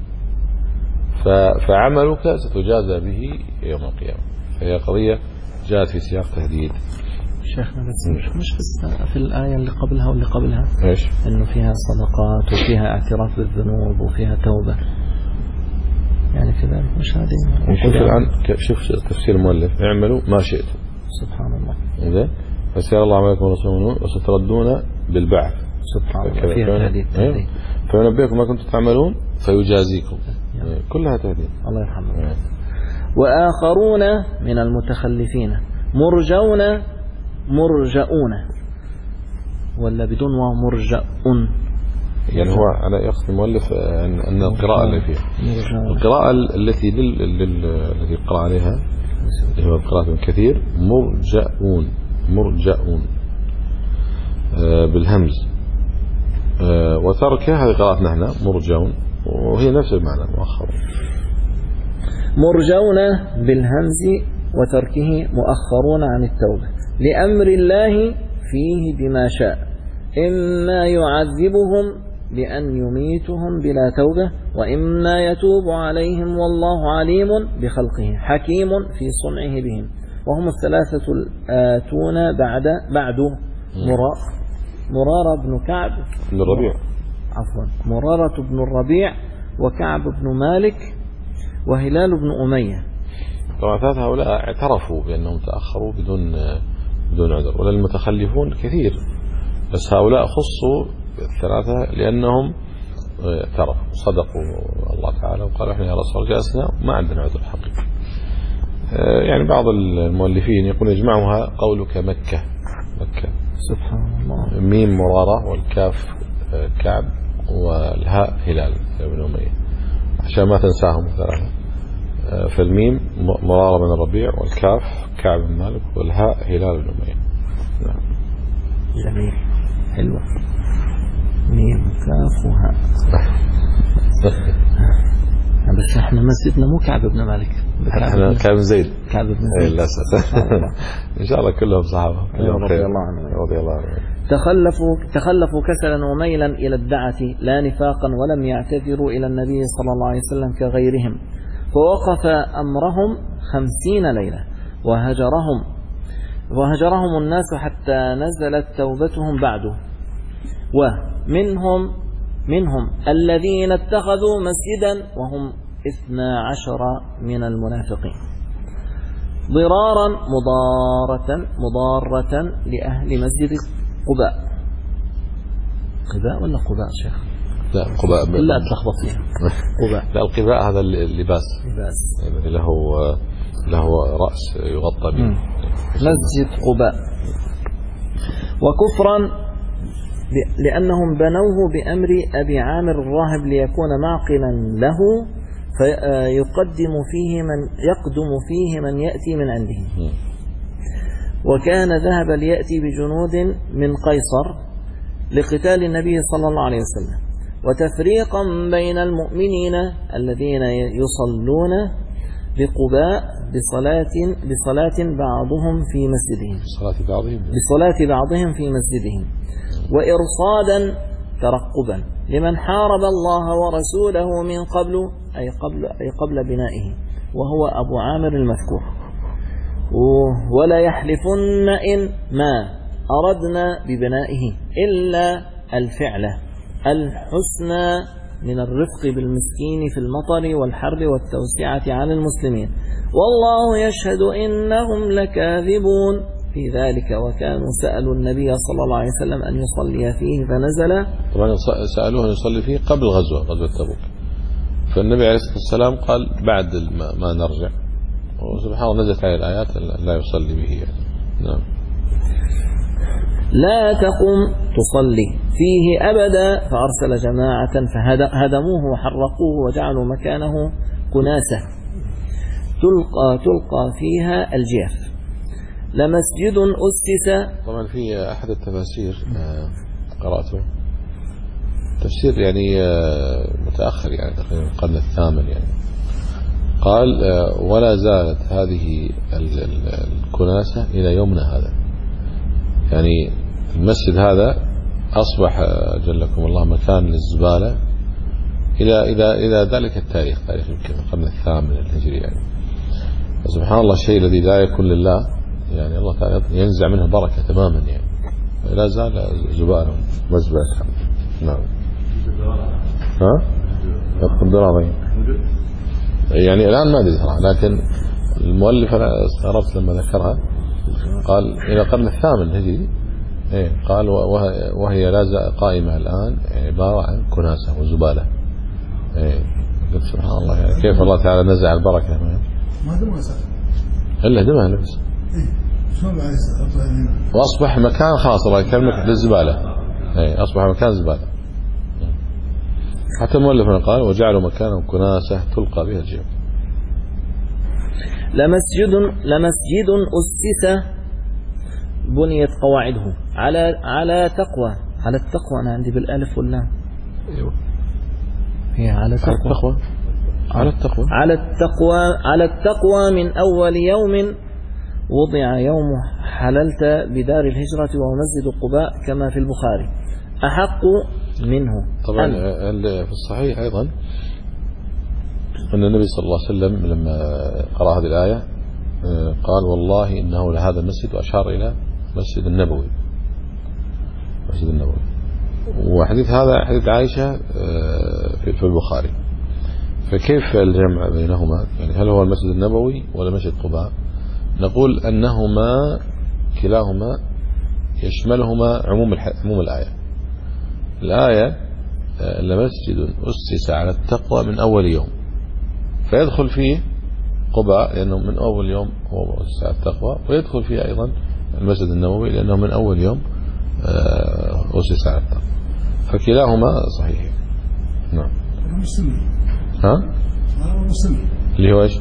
فعملك ستجازى به يوم القيامة. فهي قضية جاءت في سياق تهديد. شيخنا بس مش مش في الآية اللي قبلها واللي قبلها ايش؟ إنه فيها صدقات وفيها اعتراف بالذنوب وفيها توبة، يعني كذا مش هذه. شوف الآن شوف تفسير المؤلف اعملوا ما شئتم. سبحان الله. إذا فسيرى الله عملكم ورسوله وستردون بالبعث. سبحان الله. فيها تهديد. تهديد. فينبئكم ما كنتم تعملون فيجازيكم. يعني كلها تهديد. الله يرحمه. يعني. وآخرون من المتخلفين مرجون مرجؤون ولا بدون ومرجؤون. يعني هو على يقصد المؤلف أن القراءة اللي فيها القراءة التي التي قرأ عليها هو قراءة كثير مرجؤون مرجؤون بالهمز، وتركه هذه قراءتنا هنا مرجون وهي نفس المعنى مؤخر. مرجون بالهمز وتركه مؤخرون عن التوبة لأمر الله فيه بما شاء، إما يعذبهم بأن يميتهم بلا توبة وإما يتوب عليهم والله عليم بخلقه حكيم في صنعه بهم. وهم الثلاثة الآتون بعد بعد مرار مرارة بن كعب بن الربيع عفوا مرارة بن الربيع وكعب بن مالك وهلال بن أمية. طبعا ثلاثة هؤلاء اعترفوا بأنهم تأخروا بدون بدون عذر، ولا المتخلفون كثير، بس هؤلاء خصوا الثلاثة لأنهم اعترفوا صدقوا الله تعالى وقالوا احنا يا رسول جلسنا ما عندنا عذر حقيقي. يعني بعض المؤلفين يقول يجمعها قولك مكة مكة سبحان الله. ميم مرارة والكاف كعب والهاء هلال بن أمية عشان ما تنساهم ثلاثة. فالميم مرارة بن الربيع والكاف كعب بن مالك والهاء هلال بن أمية. نعم. جميل حلوة. ميم كاف وهاء. بس احنا مسجدنا مو كعب بن مالك، احنا كعب بن زيد. كعب بن زيد للاسف. ان شاء الله كلهم صحابه رضي الله عنهم. رضي الله عنهم. تخلفوا تخلفوا كسلا وميلا الى الدعة لا نفاقا ولم يعتذروا الى النبي صلى الله عليه وسلم كغيرهم، فوقف امرهم خمسين ليلة وهجرهم وهجرهم الناس حتى نزلت توبتهم بعده. ومنهم منهم الذين اتخذوا مسجدا وهم اثنا عشر من المنافقين ضرارا مضارة مضارة لأهل مسجد قباء. قباء ولا قباء شيخ؟ لا قباء لا تلخبط فيها. قباء. لا القباء هذا اللباس لباس له له رأس يغطى به. مسجد قباء. وكفرا لأنهم بنوه بأمر أبي عامر الراهب ليكون معقلا له فيقدم فيه من يقدم فيه من يأتي من عنده. وكان ذهب ليأتي بجنود من قيصر لقتال النبي صلى الله عليه وسلم وتفريقا بين المؤمنين الذين يصلون بقباء بصلاة بصلاة بعضهم في مسجدهم بصلاة بعضهم بصلاة بعضهم في مسجدهم وإرصادا ترقبا لمن حارب الله ورسوله من قبل أي قبل أي قبل بنائه وهو أبو عامر المذكور. ولا يحلفن إن ما أردنا ببنائه إلا الفعل الحسنى من الرفق بالمسكين في المطر والحر والتوسعة على المسلمين والله يشهد إنهم لكاذبون في ذلك. وكانوا سألوا النبي صلى الله عليه وسلم أن يصلي فيه فنزل. طبعا سألوه أن يصلي فيه قبل غزوة غزوة تبوك، فالنبي عليه الصلاة والسلام قال بعد ما نرجع، وسبحان الله نزلت عليه الآيات لا يصلي به يعني. نعم. لا تقم تصلي فيه أبدا، فأرسل جماعة فهدموه وحرقوه وجعلوا مكانه كناسة تلقى, تلقى فيها الجيف. لمسجد أسس. طبعا في أحد التفاسير قرأته تفسير يعني متأخر، يعني تقريبا القرن الثامن، يعني قال ولا زالت هذه الكناسة إلى يومنا هذا. يعني المسجد هذا أصبح جلكم الله مكان للزبالة إلى إلى إلى ذلك التاريخ، تاريخ يمكن القرن الثامن الهجري. يعني سبحان الله، الشيء الذي لا يكون لله يعني الله تعالى ينزع منه البركة تماما، يعني لا زال زبالة مزبلة. نعم. ها؟ الدراوي يعني الآن ما أدري صراحة، لكن المؤلف أنا استغربت لما ذكرها، قال إلى القرن الثامن الهجري. إيه قال وهي لا زال قائمة الآن، عبارة عن كناسة وزبالة. إيه قلت سبحان الله، يعني كيف الله تعالى نزع البركة. ما دمها سخن إلا دمها لبس. إيه شلون بعد وأصبح مكان خاص الله يكرمك للزبالة. إيه أصبح مكان زبالة. حتى المؤلف قال وجعلوا مكانهم كناسة تلقى بها الجيوب. لمسجد لمسجد أسس بنيت قواعده على على تقوى. على التقوى أنا عندي بالألف واللام. أيوة. هي على تقوى. على التقوى. على التقوى على التقوى من أول يوم وضع يوم حللت بدار الهجرة ومسجد قباء كما في البخاري أحق منه. طبعا في الصحيح أيضا أن النبي صلى الله عليه وسلم لما قرأ هذه الآية قال والله إنه لهذا المسجد، وأشار إلى مسجد النبوي. مسجد النبوي. وحديث هذا حديث عائشة في البخاري، فكيف الجمع بينهما؟ يعني هل هو المسجد النبوي ولا مسجد قباء؟ نقول أنهما كلاهما يشملهما عموم عموم الآية. الآية لمسجد أسس على التقوى من أول يوم، فيدخل فيه قباء لأنه من أول يوم هو أسس على التقوى، ويدخل فيه أيضا المسجد النبوي لأنه من أول يوم أسس على التقوى، فكلاهما صحيح. نعم. ها؟ اللي هو إيش؟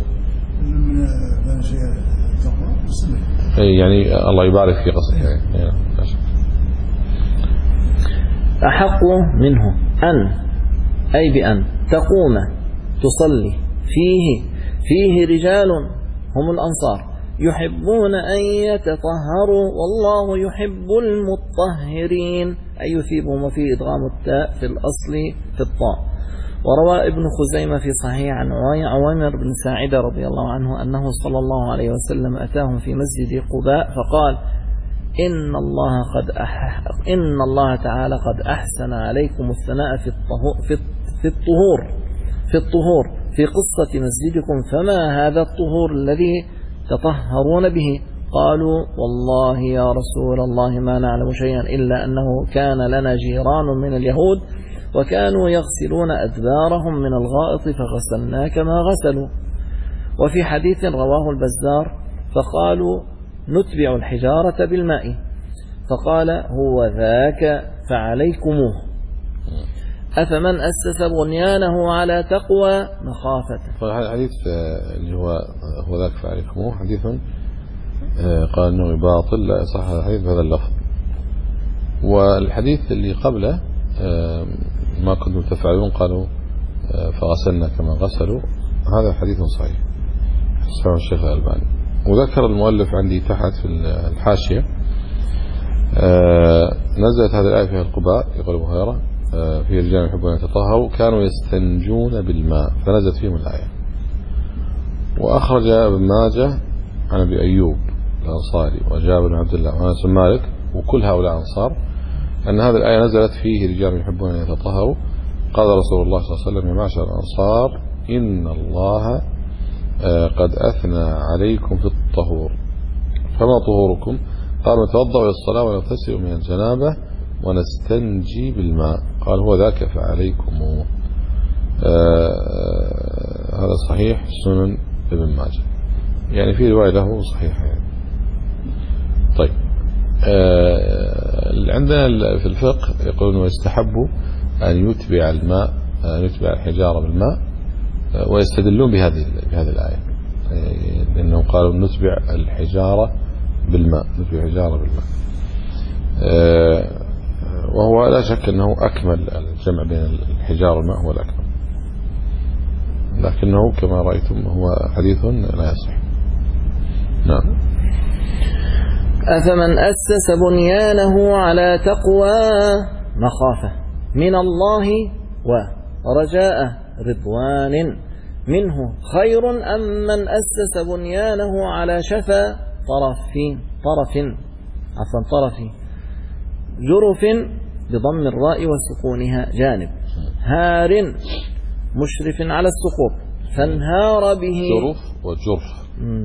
يعني الله يبارك في قصده. يعني أحق منه أن أي بأن تقوم تصلي فيه فيه رجال هم الأنصار يحبون أن يتطهروا والله يحب المطهرين، أي يثيبهم، وفي إدغام التاء في الأصل في الطاء. وروى ابن خزيمة في صحيح عن عوامر بن ساعدة رضي الله عنه أنه صلى الله عليه وسلم أتاهم في مسجد قباء فقال إن الله قد أح... إن الله تعالى قد أحسن عليكم الثناء في الطهور في, في الطهور في الطهور في قصة مسجدكم، فما هذا الطهور الذي تطهرون به؟ قالوا والله يا رسول الله ما نعلم شيئا إلا أنه كان لنا جيران من اليهود وكانوا يغسلون أدبارهم من الغائط فغسلنا كما غسلوا. وفي حديث رواه البزار فقالوا نتبع الحجارة بالماء، فقال هو ذاك فعليكموه. أفمن أسس بنيانه على تقوى مخافة. هذا الحديث اللي هو هو ذاك فعليكموه حديث قال أنه باطل، لا يصح الحديث بهذا اللفظ. والحديث اللي قبله ما كنتم تفعلون قالوا فغسلنا كما غسلوا، هذا حديث صحيح صحيح الشيخ الألباني. وذكر المؤلف عندي تحت في الحاشية نزلت هذه الآية فيها القباء يقول أبو هريرة في رجال يحبون يتطهروا كانوا يستنجون بالماء فنزلت فيهم الآية. وأخرج ابن ماجه عن أبي أيوب الأنصاري وجابر بن عبد الله وأنس بن مالك وكل هؤلاء أنصار أن هذه الآية نزلت فيه رجال يحبون أن يتطهروا. قال رسول الله صلى الله عليه وسلم يا معشر الأنصار إن الله قد أثنى عليكم في الطهور، فما طهوركم؟ قال نتوضأ للصلاة ونغتسل من الجنابة ونستنجي بالماء، قال هو ذاك فعليكم. هذا صحيح سنن ابن ماجه، يعني في رواية له صحيحة يعني. طيب عندنا في الفقه يقولون ويستحب أن يتبع الماء أن يتبع الحجارة بالماء، ويستدلون بهذه بهذه الآية، لأنهم قالوا نتبع الحجارة بالماء، نتبع الحجارة بالماء، وهو لا شك أنه أكمل الجمع بين الحجارة والماء هو الأكمل، لكنه كما رأيتم هو حديث لا يصح. نعم. أفمن أسس بنيانه على تقوى مخافة من الله ورجاء رضوان منه خير أم من أسس بنيانه على شفا طرف طرف عفوا طرف جرف بضم الراء وسكونها جانب هار مشرف على السقوط فانهار به جرف وجرف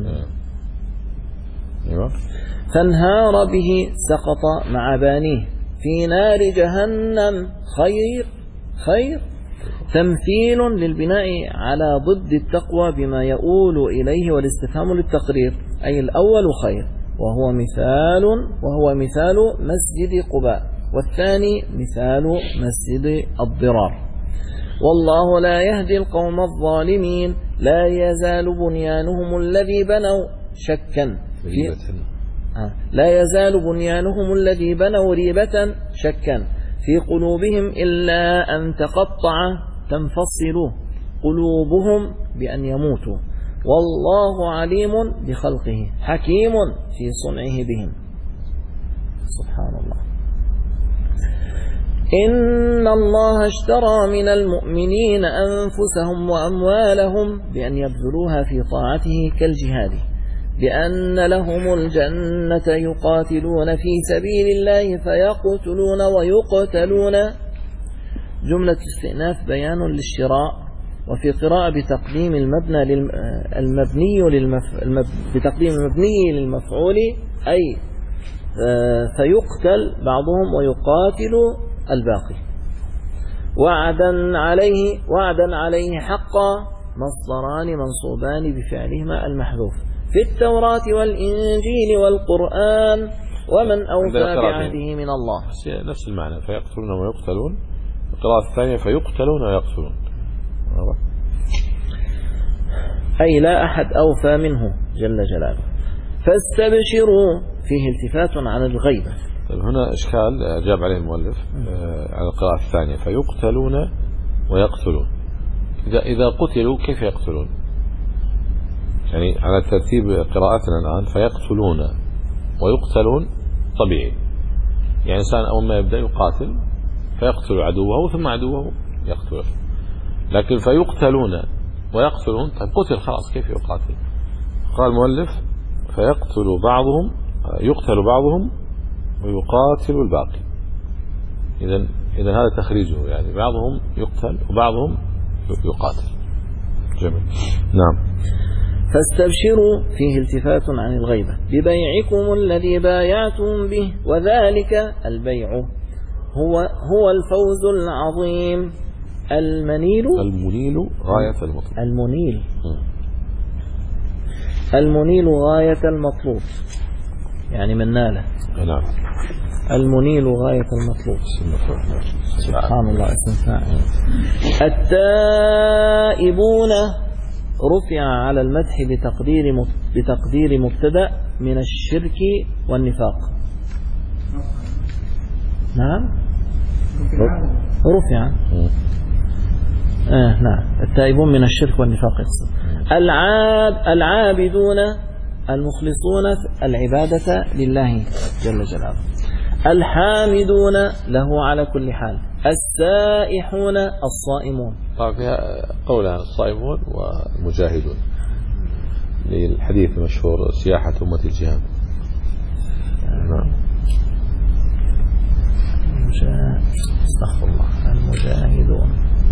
أيوة. فانهار به سقط مع بانيه في نار جهنم خير خير تمثيل للبناء على ضد التقوى بما يؤول إليه والاستفهام للتقرير، أي الأول خير وهو مثال وهو مثال مسجد قباء، والثاني مثال مسجد الضرار. والله لا يهدي القوم الظالمين. لا يزال بنيانهم الذي بنوا شكا في لا يزال بنيانهم الذي بنوا ريبة شكا في قلوبهم إلا أن تقطع تنفصل قلوبهم بأن يموتوا، والله عليم بخلقه حكيم في صنعه بهم. سبحان الله. إن الله اشترى من المؤمنين أنفسهم وأموالهم بأن يبذلوها في طاعته كالجهاد بأن لهم الجنة يقاتلون في سبيل الله فيقتلون ويقتلون. جملة استئناف بيان للشراء، وفي قراءة بتقديم المبنى المبني للمف... بتقديم المبني للمفعول، أي فيقتل بعضهم ويقاتل الباقي. وعدا عليه وعدا عليه حقا مصدران منصوبان بفعلهما المحذوف في التوراة والإنجيل والقرآن، ومن أوفى بعهده من الله. نفس المعنى، فيقتلون ويقتلون. القراءة الثانية فيقتلون ويقتلون، أي لا أحد أوفى منه جل جلاله. فاستبشروا فيه التفات عن الغيبة. طيب هنا إشكال جاب عليه المؤلف على القراءة الثانية فيقتلون ويقتلون. إذا إذا قتلوا كيف يقتلون؟ يعني على ترتيب قراءتنا الآن فيقتلون ويقتلون طبيعي، يعني إنسان أول ما يبدأ يقاتل فيقتل عدوه ثم عدوه يقتله، لكن فيقتلون ويقتلون طيب قتل خلاص كيف يقاتل؟ قال المؤلف فيقتل بعضهم يقتل بعضهم ويقاتل الباقي. إذن إذن هذا تخريجه، يعني بعضهم يقتل وبعضهم يقاتل. جميل. نعم. فاستبشروا فيه التفات عن الغيبة ببيعكم الذي بايعتم به، وذلك البيع هو هو الفوز العظيم. المنيل المنيل غاية المطلوب. المنيل المنيل غاية المطلوب، يعني من ناله. نعم. المنيل غاية المطلوب. سبحان الله، اسم فاعل. التائبون رفع على المدح بتقدير بتقدير مبتدأ من الشرك والنفاق. نعم رفع آه نعم. التائبون من الشرك والنفاق. العاب العابدون المخلصون العبادة لله جل جلاله. الحامدون له على كل حال. السائحون الصائمون. طبعا فيها قولان الصائمون والمجاهدون للحديث المشهور سياحة أمة الجهاد. نعم. استغفر الله. المجاهدون.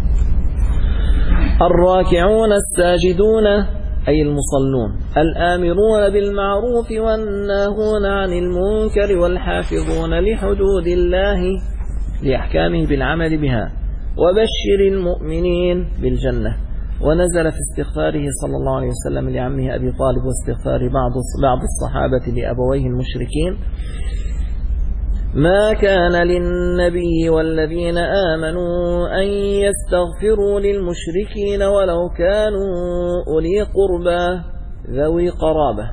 الراكعون الساجدون أي المصلون. الآمرون بالمعروف والناهون عن المنكر والحافظون لحدود الله لأحكامه بالعمل بها. وبشر المؤمنين بالجنة. ونزل في استغفاره صلى الله عليه وسلم لعمه أبي طالب واستغفار بعض بعض الصحابة لأبويه المشركين ما كان للنبي والذين آمنوا أن يستغفروا للمشركين ولو كانوا أولي قربى ذوي قرابة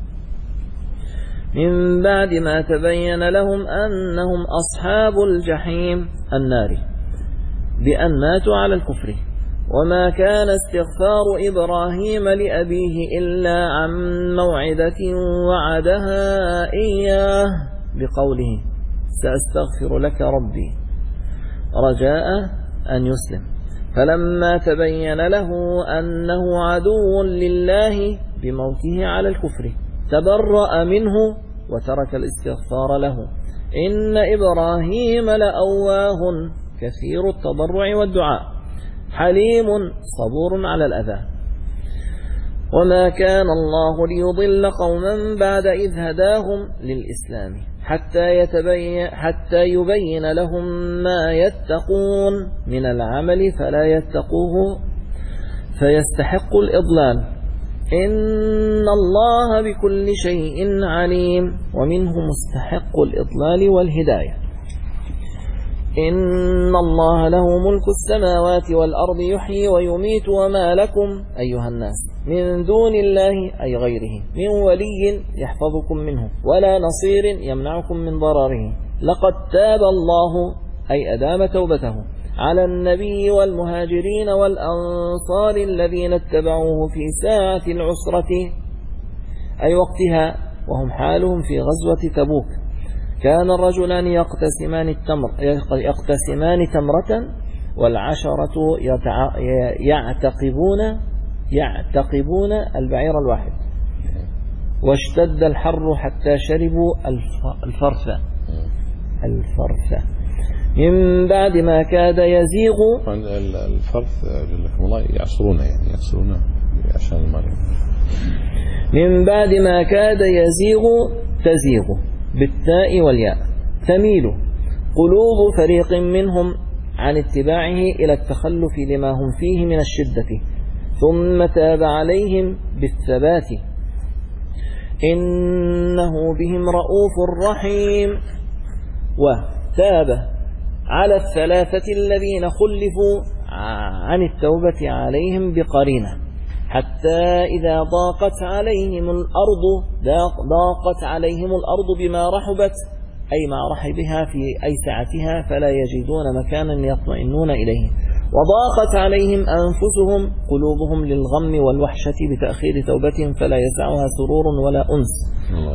من بعد ما تبين لهم أنهم أصحاب الجحيم النار بأن ماتوا على الكفر. وما كان استغفار إبراهيم لأبيه إلا عن موعدة وعدها إياه بقوله سأستغفر لك ربي رجاء أن يسلم، فلما تبين له أنه عدو لله بموته على الكفر تبرأ منه وترك الاستغفار له. إن إبراهيم لأواه كثير التضرع والدعاء حليم صبور على الأذى. وما كان الله ليضل قوما بعد إذ هداهم للإسلام حتى يتبين حتى يبين لهم ما يتقون من العمل فلا يتقوه فيستحق الإضلال. إن الله بكل شيء عليم ومنه مستحق الإضلال والهداية. إن الله له ملك السماوات والأرض يحيي ويميت وما لكم أيها الناس من دون الله أي غيره من ولي يحفظكم منه ولا نصير يمنعكم من ضرره. لقد تاب الله أي أدام توبته على النبي والمهاجرين والأنصار الذين اتبعوه في ساعة العسرة أي وقتها وهم حالهم في غزوة تبوك. كان الرجلان يقتسمان التمر يقتسمان تمرة والعشرة يعتقبون يعتقبون البعير الواحد واشتد الحر حتى شربوا الفرث الفرث من بعد ما كاد يزيغ الفرث لكم الله يعصرونه يعني يعصرونه عشان الماء. من بعد ما كاد يزيغ تزيغ بالتاء والياء تميل قلوب فريق منهم عن اتباعه إلى التخلف لما هم فيه من الشدة ثم تاب عليهم بالثبات إنه بهم رؤوف رحيم. وتاب على الثلاثة الذين خلفوا عن التوبة عليهم بقرينة حتى إذا ضاقت عليهم الأرض ضاقت عليهم الأرض بما رحبت أي مع رحبها في أي سعتها فلا يجدون مكانا يطمئنون إليه. وضاقت عليهم أنفسهم قلوبهم للغم والوحشة بتأخير توبتهم فلا يسعها سرور ولا أنس.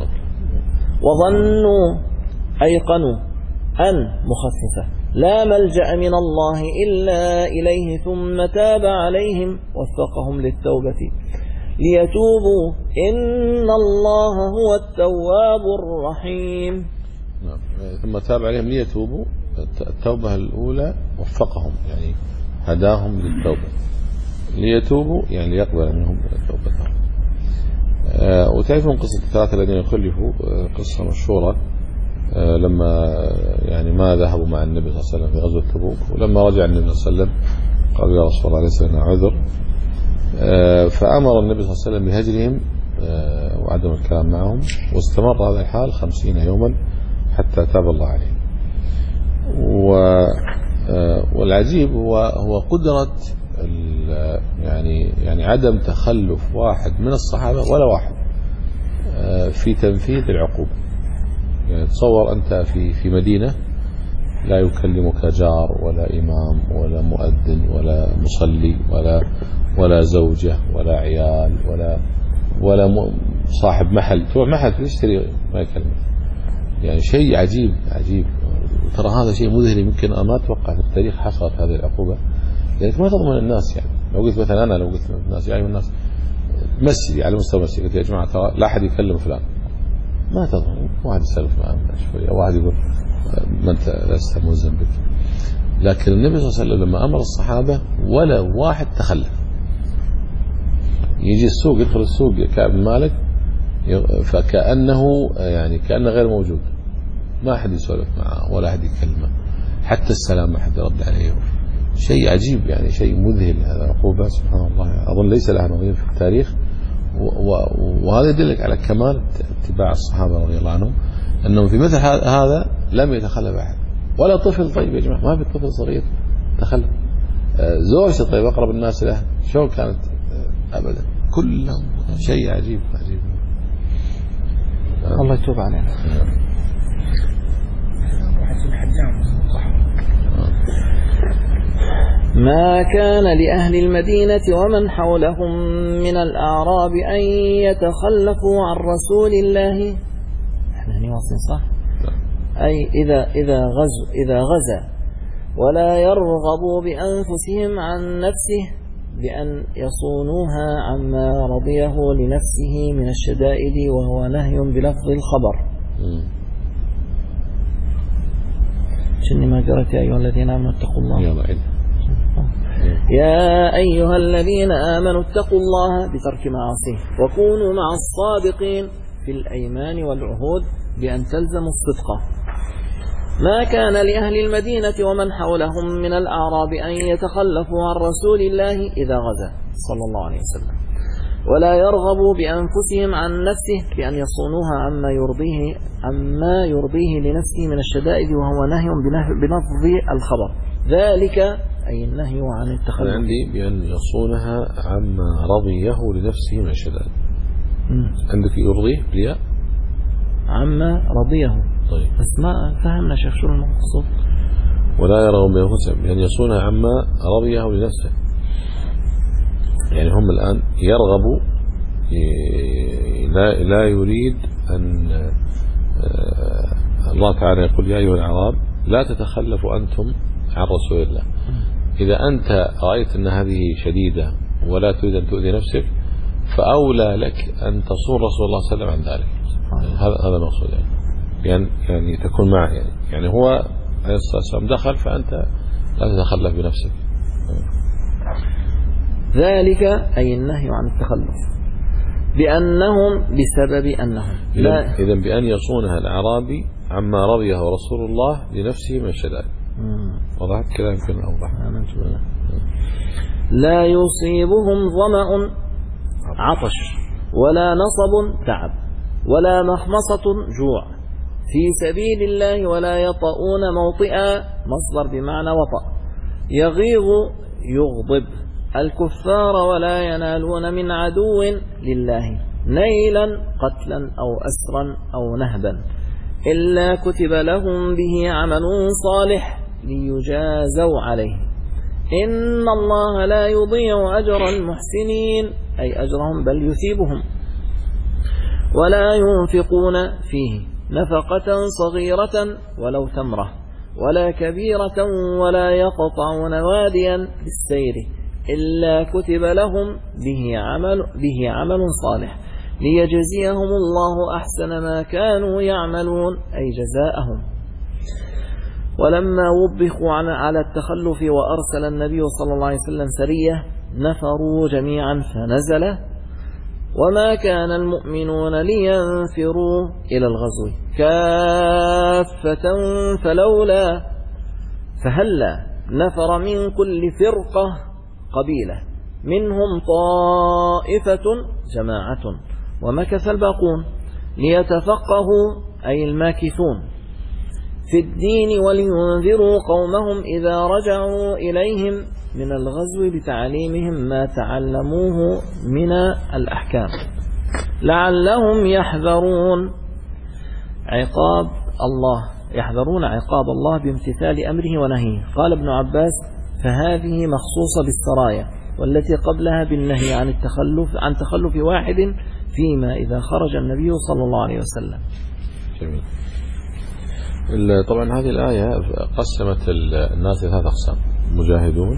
وظنوا أيقنوا أن مخففة لا ملجأ من الله إلا إليه ثم تاب عليهم وفقهم للتوبة ليتوبوا إن الله هو التواب الرحيم. ثم تاب عليهم ليتوبوا التوبة الأولى وفقهم يعني هداهم للتوبة ليتوبوا يعني ليقبل منهم توبتهم. آه وتعرفون قصة الثلاثة الذين خلفوا آه قصة مشهورة آه لما يعني ما ذهبوا مع النبي صلى الله عليه وسلم في غزوة تبوك ولما رجع النبي صلى الله عليه وسلم قالوا يا رسول الله ليس لنا عذر آه فأمر النبي صلى الله عليه وسلم بهجرهم آه وعدم الكلام معهم واستمر هذا الحال خمسين يوما حتى تاب الله عليهم. والعجيب هو هو قدرة يعني يعني عدم تخلف واحد من الصحابة ولا واحد في تنفيذ العقوبة. يعني تصور أنت في في مدينة لا يكلمك جار ولا إمام ولا مؤذن ولا مصلي ولا ولا زوجة ولا عيال ولا ولا صاحب محل تروح محل تشتري ما يكلمك. يعني شيء عجيب عجيب. ترى هذا شيء مذهل يمكن ما أتوقع في التاريخ حصلت هذه العقوبة لأنك ما تضمن الناس. يعني لو قلت مثلا أنا لو قلت الناس يعني الناس مسجد على مستوى مسجد قلت يا جماعة ترى لا أحد يكلم فلان ما تضمن. واحد يسولف معه شوية واحد يقول ما أنت لست ملزم بك. لكن النبي صلى الله عليه وسلم لما أمر الصحابة ولا واحد تخلف. يجي السوق يدخل السوق كعب بن مالك فكأنه يعني كأنه غير موجود ما أحد يسولف معه ولا أحد يكلمه حتى السلام ما أحد يرد عليه. شيء عجيب يعني شيء مذهل. هذا عقوبة سبحان الله أظن ليس لها نظير في التاريخ وهذا يدلك على كمال اتباع الصحابة رضي الله عنهم أنه في مثل هذا لم يتخلف أحد ولا طفل. طيب يا جماعة ما في طفل صغير تخلف. زوجته طيب أقرب الناس له شو كانت؟ أبدا كلهم شيء عجيب عجيب. الله يتوب علينا. ما كان لأهل المدينة ومن حولهم من الأعراب أن يتخلفوا عن رسول الله. احنا نواصل صح؟ أي إذا إذا غزو إذا غزا ولا يرغبوا بأنفسهم عن نفسه بأن يصونوها عما رضيه لنفسه من الشدائد، وهو نهي بلفظ الخبر. شنو ما قرأت يا أيها الذين آمنوا اتقوا الله. يا أيها الذين آمنوا اتقوا الله بترك معاصيه وكونوا مع الصادقين في الأيمان والعهود بأن تلزموا الصدق. ما كان لأهل المدينة ومن حولهم من الأعراب أن يتخلفوا عن رسول الله إذا غزا صلى الله عليه وسلم، ولا يرغبوا بأنفسهم عن نفسه بأن يصونوها عما يرضيه عما يرضيه لنفسه من الشدائد، وهو نهي بلفظ الخبر. ذلك أي النهي عن التخلف. عندي بأن يصونها عما رضيه لنفسه من الشدائد. عندك يرضيه بالياء عما رضيه. طيب بس ما فهمنا شيخ شو المقصود. ولا يرغب بأنفسهم بأن يصونها عما رضيه لنفسه، يعني هم الآن يرغبوا لا, لا يريد أن الله تعالى يقول يا أيها الأعراب لا تتخلفوا أنتم عن رسول الله. إذا أنت رأيت أن هذه شديدة ولا تريد أن تؤذي نفسك فأولى لك أن تصون رسول الله صلى الله عليه وسلم عن ذلك. هذا هذا المقصود يعني. يعني يعني تكون معه يعني يعني هو عليه الصلاة والسلام دخل فأنت لا تتخلف بنفسك. ذلك أي النهي عن التخلف بأنهم بسبب أنهم لا إذن بأن يصونها الأعرابي عما رضيه رسول الله لنفسه من الشدائد. وضحت كذا يمكن أوضح. لا يصيبهم ظمأ عطش ولا نصب تعب ولا مخمصة جوع في سبيل الله، ولا يطؤون موطئا مصدر بمعنى وطأ يغيظ يغضب الكفار، ولا ينالون من عدو لله نيلا قتلا أو أسرا أو نهبا إلا كتب لهم به عمل صالح ليجازوا عليه. إن الله لا يضيع أجر المحسنين أي أجرهم بل يثيبهم. ولا ينفقون فيه نفقة صغيرة ولو تمرة ولا كبيرة ولا يقطعون واديا بالسير إلا كتب لهم به عمل, به عمل صالح ليجزيهم الله أحسن ما كانوا يعملون أي جزاءهم. ولما وبخوا على التخلف وأرسل النبي صلى الله عليه وسلم سرية نفروا جميعا فنزل وما كان المؤمنون لينفروا إلى الغزو كافة فلولا فهلا نفر من كل فرقة قبيلة منهم طائفة جماعة ومكث الباقون ليتفقهوا أي الماكثون في الدين ولينذروا قومهم إذا رجعوا إليهم من الغزو بتعليمهم ما تعلموه من الأحكام لعلهم يحذرون عقاب الله يحذرون عقاب الله بامتثال أمره ونهيه. قال ابن عباس فهذه مخصوصة بالسرايا والتي قبلها بالنهي عن التخلف عن تخلف واحد فيما إذا خرج النبي صلى الله عليه وسلم. جميل. طبعا هذه الآية قسمت الناس ثلاث أقسام: مجاهدون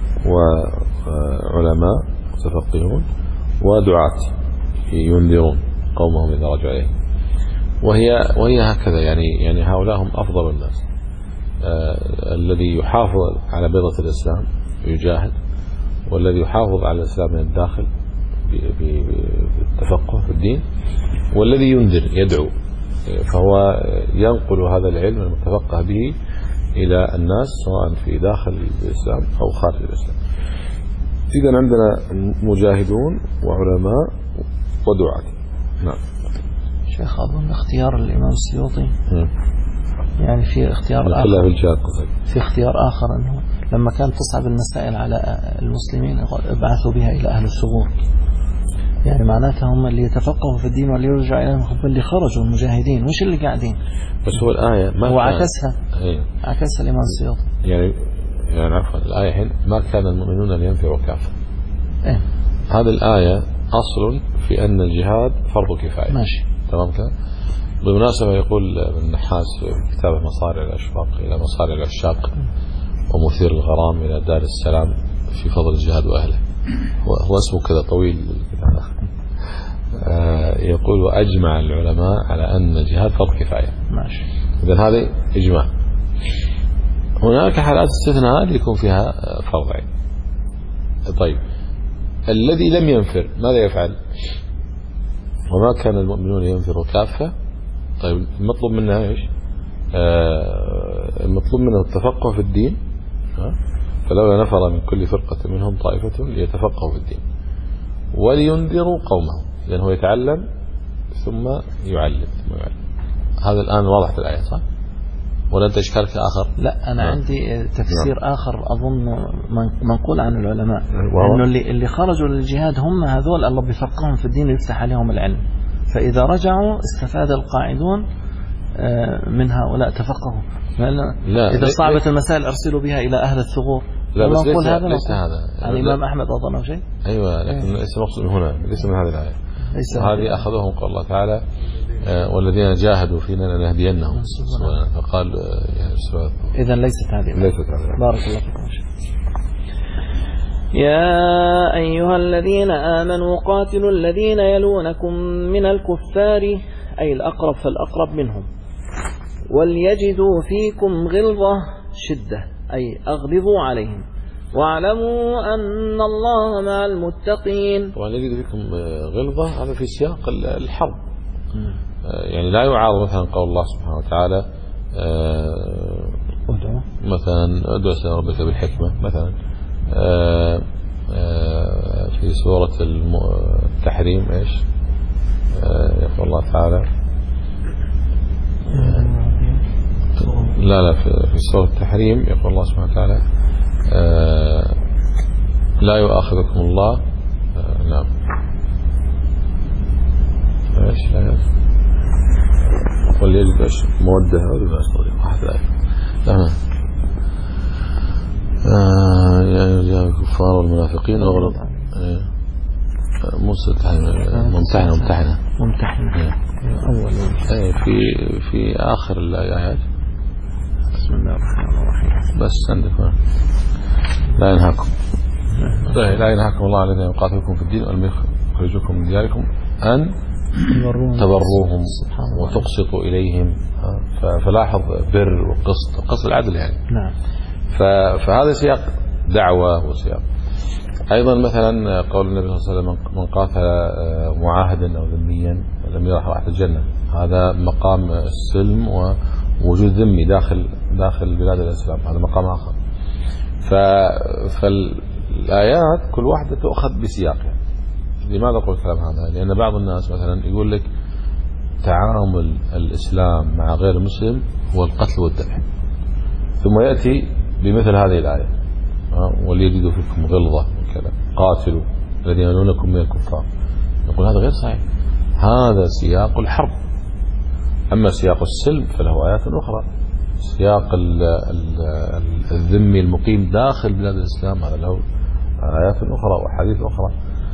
وعلماء متفقهون ودعاة ينذرون قومهم إذا رجعوا إليه. وهي وهي هكذا يعني يعني هؤلاء هم أفضل الناس. آه الذي يحافظ على بيضة الإسلام ويجاهد، والذي يحافظ على الإسلام من الداخل بالتفقه في الدين، والذي ينذر يدعو، فهو ينقل هذا العلم المتفقه به إلى الناس سواء في داخل الإسلام أو خارج الإسلام. إذن عندنا مجاهدون وعلماء ودعاة. نعم. شيخ أظن اختيار الإمام السيوطي يعني في اختيار آخر في, في اختيار آخر أنه لما كانت تصعب المسائل على المسلمين بعثوا بها إلى أهل الثغور، يعني معناتها هم اللي يتفقهوا في الدين واللي يرجع إليهم هم اللي خرجوا المجاهدين مش اللي قاعدين. بس هو الآية ما هو عكسها عكسها الإمام السيوطي يعني يعني عفوا الآية حين ما كان المؤمنون لينفروا كافة. إيه؟ هذه الآية أصل في أن الجهاد فرض كفاية. ماشي تمام كده. بالمناسبة يقول ابن النحاس في كتابه مصارع الأشواق إلى مصارع العشاق ومثير الغرام إلى دار السلام في فضل الجهاد وأهله، هو اسمه كذا طويل يقول وأجمع العلماء على أن الجهاد فرض كفاية. ماشي. إذن هذا إجماع. هناك حالات استثناء يكون فيها فرض عين. طيب الذي لم ينفر ماذا يفعل؟ وما كان المؤمنون ينفروا كافة. طيب المطلوب منها ايش؟ آه المطلوب منه التفقه في الدين، فلولا نفر من كل فرقة منهم طائفة ليتفقهوا في الدين ولينذروا قومهم، لأنه هو يتعلم ثم يعلم ثم يعلم. هذا الآن واضح الآية صح؟ ولا أنت إشكالك آخر؟ لا أنا آه. عندي تفسير آه. آخر أظن منقول عن العلماء إنه اللي اللي خرجوا للجهاد هم هذول الله بيفقههم في الدين ويفتح عليهم العلم، فإذا رجعوا استفاد القاعدون من هؤلاء تفقهوا. لا إذا صعبت المسائل أرسلوا بها إلى أهل الثغور. لا بس ليس هذا, ليس هذا. يعني الإمام أحمد أظن أو شيء. أيوة لكن ليس مقصود من هنا، ليس من هذه الآية. هذه أخذوهم قال الله تعالى والذين جاهدوا فينا لنهدينهم، فقال يعني إذا ليست هذه. ليست هذه. بارك الله فيكم. يا أيها الذين آمنوا قاتلوا الذين يلونكم من الكفار أي الأقرب فالأقرب منهم وليجدوا فيكم غلظة شدة أي أغلظوا عليهم واعلموا أن الله مع المتقين. طبعا يجد فيكم غلظة هذا في سياق الحرب، يعني لا يعارض مثلا قول الله سبحانه وتعالى مثلا ادعو إلى ربك بالحكمة مثلا في سورة التحريم ايش يقول الله تعالى لا لا في سورة التحريم يقول الله سبحانه وتعالى لا يؤاخذكم الله نعم ايش لا وليجد ايش مودة ولا استطيع واحد لا تمام يا الكفار والمنافقين وغلط موسى ممتحنة ممتحنة ممتحنة أول في في آخر الآيات. بسم الله الرحمن الرحيم. بس عندك لا ينهاكم لا ينهاكم الله الذين يقاتلكم في الدين ولم يخرجوكم من دياركم أن تبروهم وتقسطوا إليهم. فلاحظ بر وقسط قسط العدل يعني. نعم. فهذا سياق دعوة وسياق أيضا مثلا قول النبي صلى الله عليه وسلم من قاتل معاهدا أو ذميا لم يرح رائحة الجنة، هذا مقام السلم ووجود ذمي داخل داخل بلاد الإسلام، هذا مقام آخر. فالآيات كل واحدة تؤخذ بسياقها. لماذا أقول الكلام هذا؟ لأن بعض الناس مثلا يقول لك تعامل الإسلام مع غير المسلم هو القتل والذبح، ثم يأتي بمثل هذه الآية وليجدوا فيكم غلظة وكذا قاتلوا الذين يلونكم من الكفار. يقول هذا غير صحيح، هذا سياق الحرب. أما سياق السلم فله آيات أخرى. سياق الذمي المقيم داخل بلاد الإسلام هذا له آيات أخرى وحديث أخرى.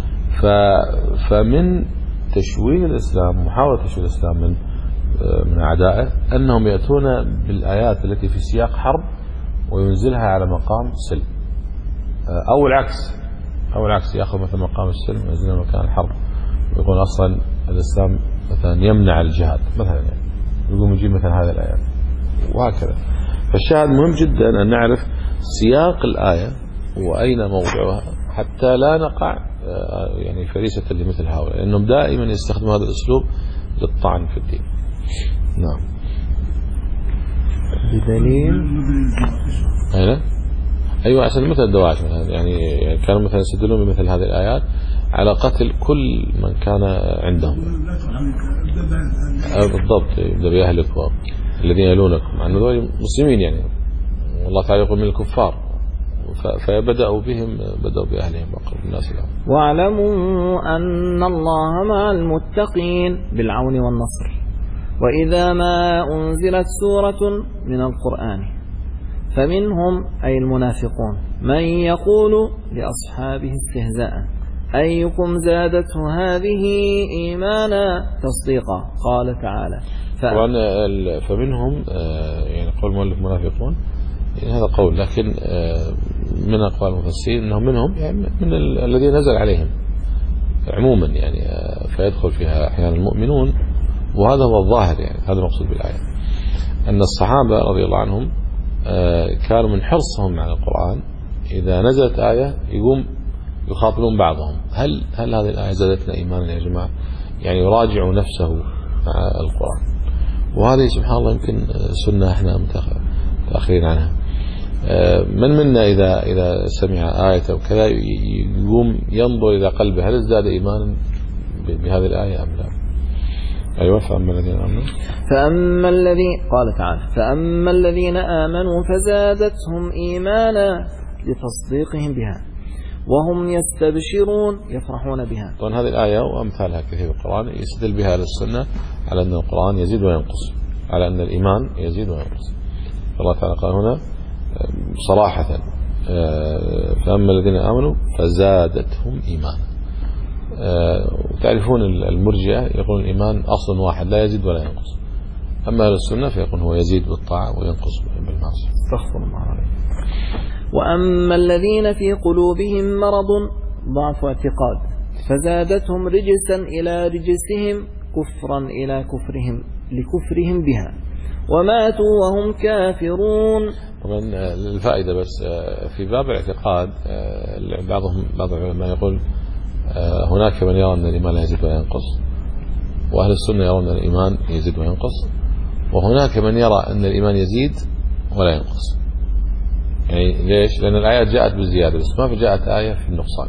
فمن تشويه الإسلام ومحاولة تشويه الإسلام من من أعدائه أنهم يأتون بالآيات التي في سياق حرب وينزلها على مقام سلم، أو العكس أو العكس يأخذ مثلا مقام السلم وينزلها مكان الحرب ويقول أصلا الإسلام مثلا يمنع الجهاد مثلا، يعني يقوم يجيب مثلا هذه الآيات وهكذا. فالشاهد مهم جدا أن نعرف سياق الآية وأين موضعها حتى لا نقع يعني فريسة لمثل هؤلاء، لأنهم دائما يستخدموا هذا الأسلوب للطعن في الدين. نعم. بدليل أين؟ أيوة عشان مثل الدواعش مثلا، يعني كانوا مثلا يستدلون بمثل هذه الآيات على قتل كل من كان عندهم. بالضبط، يبدأ بأهلك الذين يلونكم، مع أن هذول مسلمين يعني، والله تعالى يقول من الكفار، فبدأوا بهم، بدأوا بأهلهم وأقرب الناس لهم. واعلموا أن الله مع المتقين بالعون والنصر. وإذا ما أنزلت سورة من القرآن فمنهم أي المنافقون من يقول لأصحابه استهزاء أيكم زادته هذه إيمانا تصديقا. قال تعالى فمنهم يعني قول المؤلف منافقون، يعني هذا قول، لكن من أقوال المفسرين أنهم منهم يعني من الذين نزل عليهم عموما، يعني فيدخل فيها أحيانا المؤمنون، وهذا هو الظاهر، يعني هذا المقصود بالآية، أن الصحابة رضي الله عنهم كانوا من حرصهم على القرآن إذا نزلت آية يقوم يخاطبون بعضهم، هل هل هذه الآية زادتنا إيمانا يا جماعة؟ يعني يراجعوا نفسه مع القرآن. وهذه سبحان الله يمكن سنة احنا متأخرين عنها. من منا إذا إذا سمع آية أو كذا يقوم ينظر إلى قلبه هل ازداد إيمانا بهذه الآية أم لا؟ أيوة. فأما الذين آمنوا فأما الذين قال تعالى فأما الذين آمنوا فزادتهم إيمانا لتصديقهم بها وهم يستبشرون يفرحون بها. طبعا هذه الآية وأمثالها كثير في القرآن يستدل بها للسنة على أن القرآن يزيد وينقص، على أن الإيمان يزيد وينقص. الله تعالى قال هنا صراحة فأما الذين آمنوا فزادتهم إيمانا. وتعرفون المرجئة يقولون الإيمان أصل واحد لا يزيد ولا ينقص، أما أهل السنة فيقول هو يزيد بالطاعة وينقص بالمعصية. استغفر الله عليه. وأما الذين في قلوبهم مرض ضعف اعتقاد فزادتهم رجسا إلى رجسهم كفرا إلى كفرهم لكفرهم بها وماتوا وهم كافرون. طبعا الفائدة بس في باب الاعتقاد بعضهم بعض العلماء يقول هناك من يرى أن الإيمان لا يزيد ولا ينقص، وأهل السنة يرون أن الإيمان يزيد وينقص، وهناك من يرى أن الإيمان يزيد ولا ينقص. يعني ليش؟ لأن الآيات جاءت بالزيادة بس ما في جاءت آية في النقصان.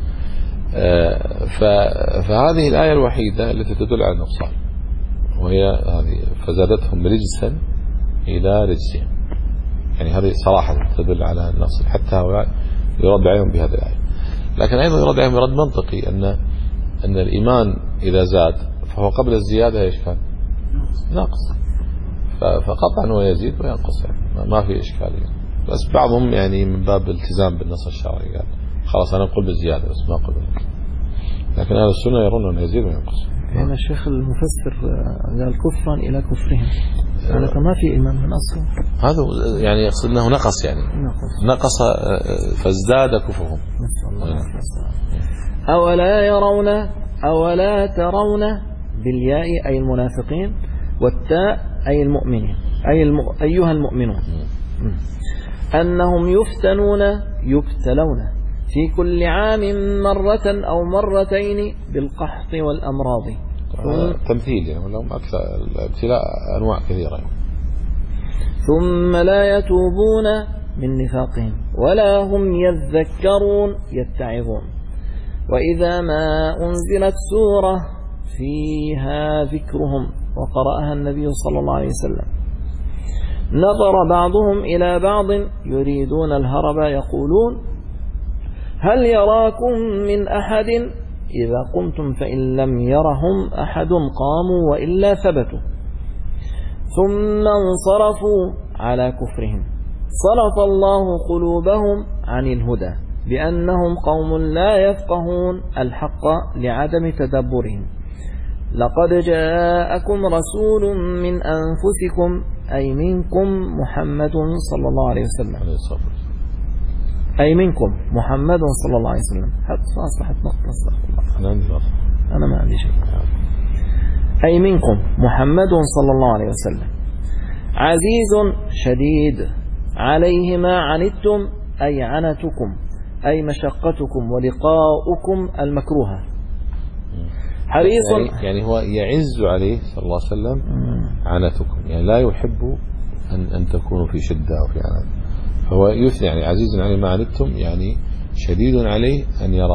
فهذه الآية الوحيدة التي تدل على النقصان، وهي هذه فزادتهم رجسا إلى رجسهم، يعني هذه صراحة تدل على النقص، حتى هؤلاء يرد عليهم بهذه الآية. لكن أيضا يرد عليهم رد منطقي أن أن الإيمان إذا زاد فهو قبل الزيادة إيش كان؟ ناقص، فقطعا هو يزيد وينقص، يعني ما في إشكالية. بس بعضهم يعني من باب الالتزام بالنص الشرعي قال خلاص أنا أقول بالزيادة بس ما أقول بالنقص، لكن أهل السنة يرون أنه يزيد وينقص. هنا الشيخ المفسر قال كفرا إلى كفرهم، هذا ما في إيمان من أصله، هذا يعني يقصد أنه نقص، يعني نقص, نقص فازداد كفرهم. أولا يرون أولا ترون بالياء أي المنافقين والتاء أي المؤمنين أي الم... أيها المؤمنون أنهم يفتنون يبتلون في كل عام مرة أو مرتين بالقحط والأمراض. تمثيل يعني لهم أكثر الابتلاء أنواع كثيرة. ثم لا يتوبون من نفاقهم ولا هم يذكرون يتعظون. وإذا ما أنزلت سورة فيها ذكرهم وقرأها النبي صلى الله عليه وسلم نظر بعضهم إلى بعض يريدون الهرب يقولون هل يراكم من أحد إذا قمتم فإن لم يرهم أحد قاموا وإلا ثبتوا ثم انصرفوا على كفرهم صرف الله قلوبهم عن الهدى بأنهم قوم لا يفقهون الحق لعدم تدبرهم. لقد جاءكم رسول من أنفسكم أي منكم محمد صلى الله عليه وسلم أي منكم محمد صلى الله عليه وسلم. حتى أصبحت نقطة أنا عندي نقطة أنا ما عندي شيء. أي منكم محمد صلى الله عليه وسلم عزيز شديد عليه ما عنتم أي عنتكم أي مشقتكم ولقاؤكم المكروهة حريص يعني, يعني هو يعز عليه صلى الله عليه وسلم عنتكم، يعني لا يحب أن, أن تكونوا في شدة أو في عنت، فهو يثني يعني عزيز عليه ما عنتم، يعني شديد عليه أن يرى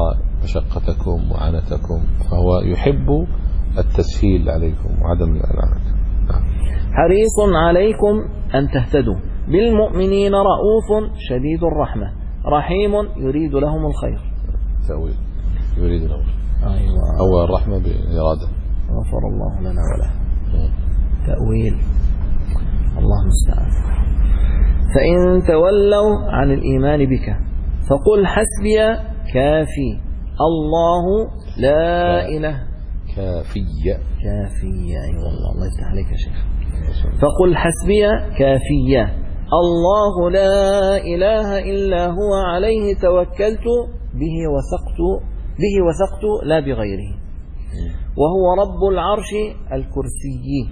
مشقتكم وعنتكم، فهو يحب التسهيل عليكم وعدم العنت. حريص عليكم أن تهتدوا، بالمؤمنين رؤوف شديد الرحمة، رحيم يريد لهم الخير. تأويل يريد لهم أيوة. أول الرحمة بإرادة. غفر الله لنا وله. تأويل الله المستعان. فإن تولوا عن الإيمان بك فقل حسبي كافي الله لا إله. كافية كافية أي أيوة والله الله يفتح عليك يا شيخ. فقل حسبي كافية الله لا إله إلا هو عليه توكلت به وثقت به وثقت لا بغيره وهو رب العرش الكرسي.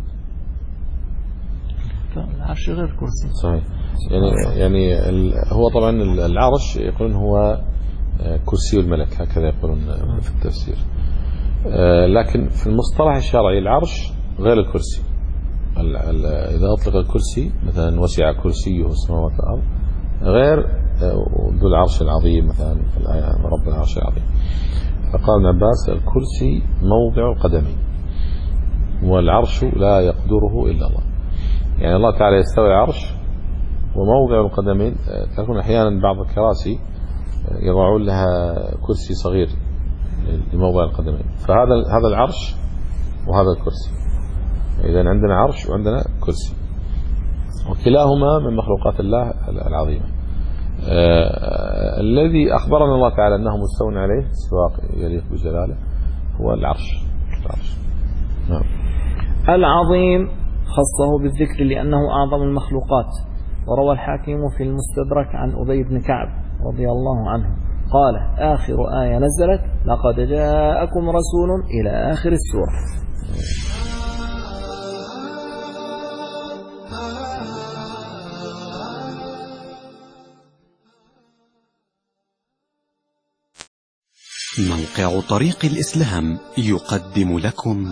العرش غير الكرسي. صحيح. يعني يعني هو طبعا العرش يقولون هو كرسي الملك، هكذا يقولون في التفسير. لكن في المصطلح الشرعي العرش غير الكرسي. إذا أطلق الكرسي مثلا وسع كرسيه السماوات والأرض غير ذو العرش العظيم مثلا في الآية رب العرش العظيم. فقال ابن عباس الكرسي موضع القدمين والعرش لا يقدره إلا الله. يعني الله تعالى يستوي العرش وموضع القدمين تكون أحيانا بعض الكراسي يضعون لها كرسي صغير لموضع القدمين، فهذا هذا العرش وهذا الكرسي. إذا عندنا عرش وعندنا كرسي وكلاهما من مخلوقات الله العظيمة. آه الذي أخبرنا الله تعالى أنه مستوى عليه سواء يليق بجلاله هو العرش. العرش. نعم. العظيم خصه بالذكر لأنه أعظم المخلوقات. وروى الحاكم في المستدرك عن أبي بن كعب رضي الله عنه قال آخر آية نزلت لقد جاءكم رسول إلى آخر السورة. موقع طريق الإسلام يقدم لكم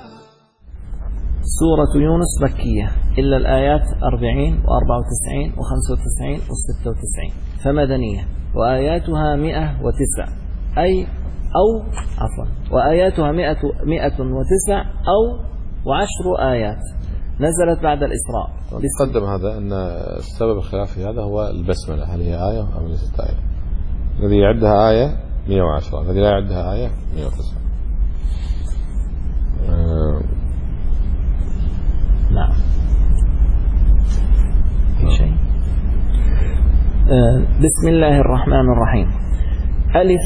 سورة يونس مكية إلا الآيات أربعين وأربعة وتسعين وخمسة وتسعين وستة وتسعين، فمدنية وآياتها مئة وتسع أي أو عفوا وآياتها مئة, مئة وتسع أو وعشر آيات نزلت بعد الإسراء. قدم هذا أن السبب الخلاف في هذا هو البسملة، هل هي آية أو ليست آية. الذي يعدها آية مئة وعشرة، الذي لا يعدها آية مئة وتسعة. آه نعم. في شيء. آه بسم الله الرحمن الرحيم. ألف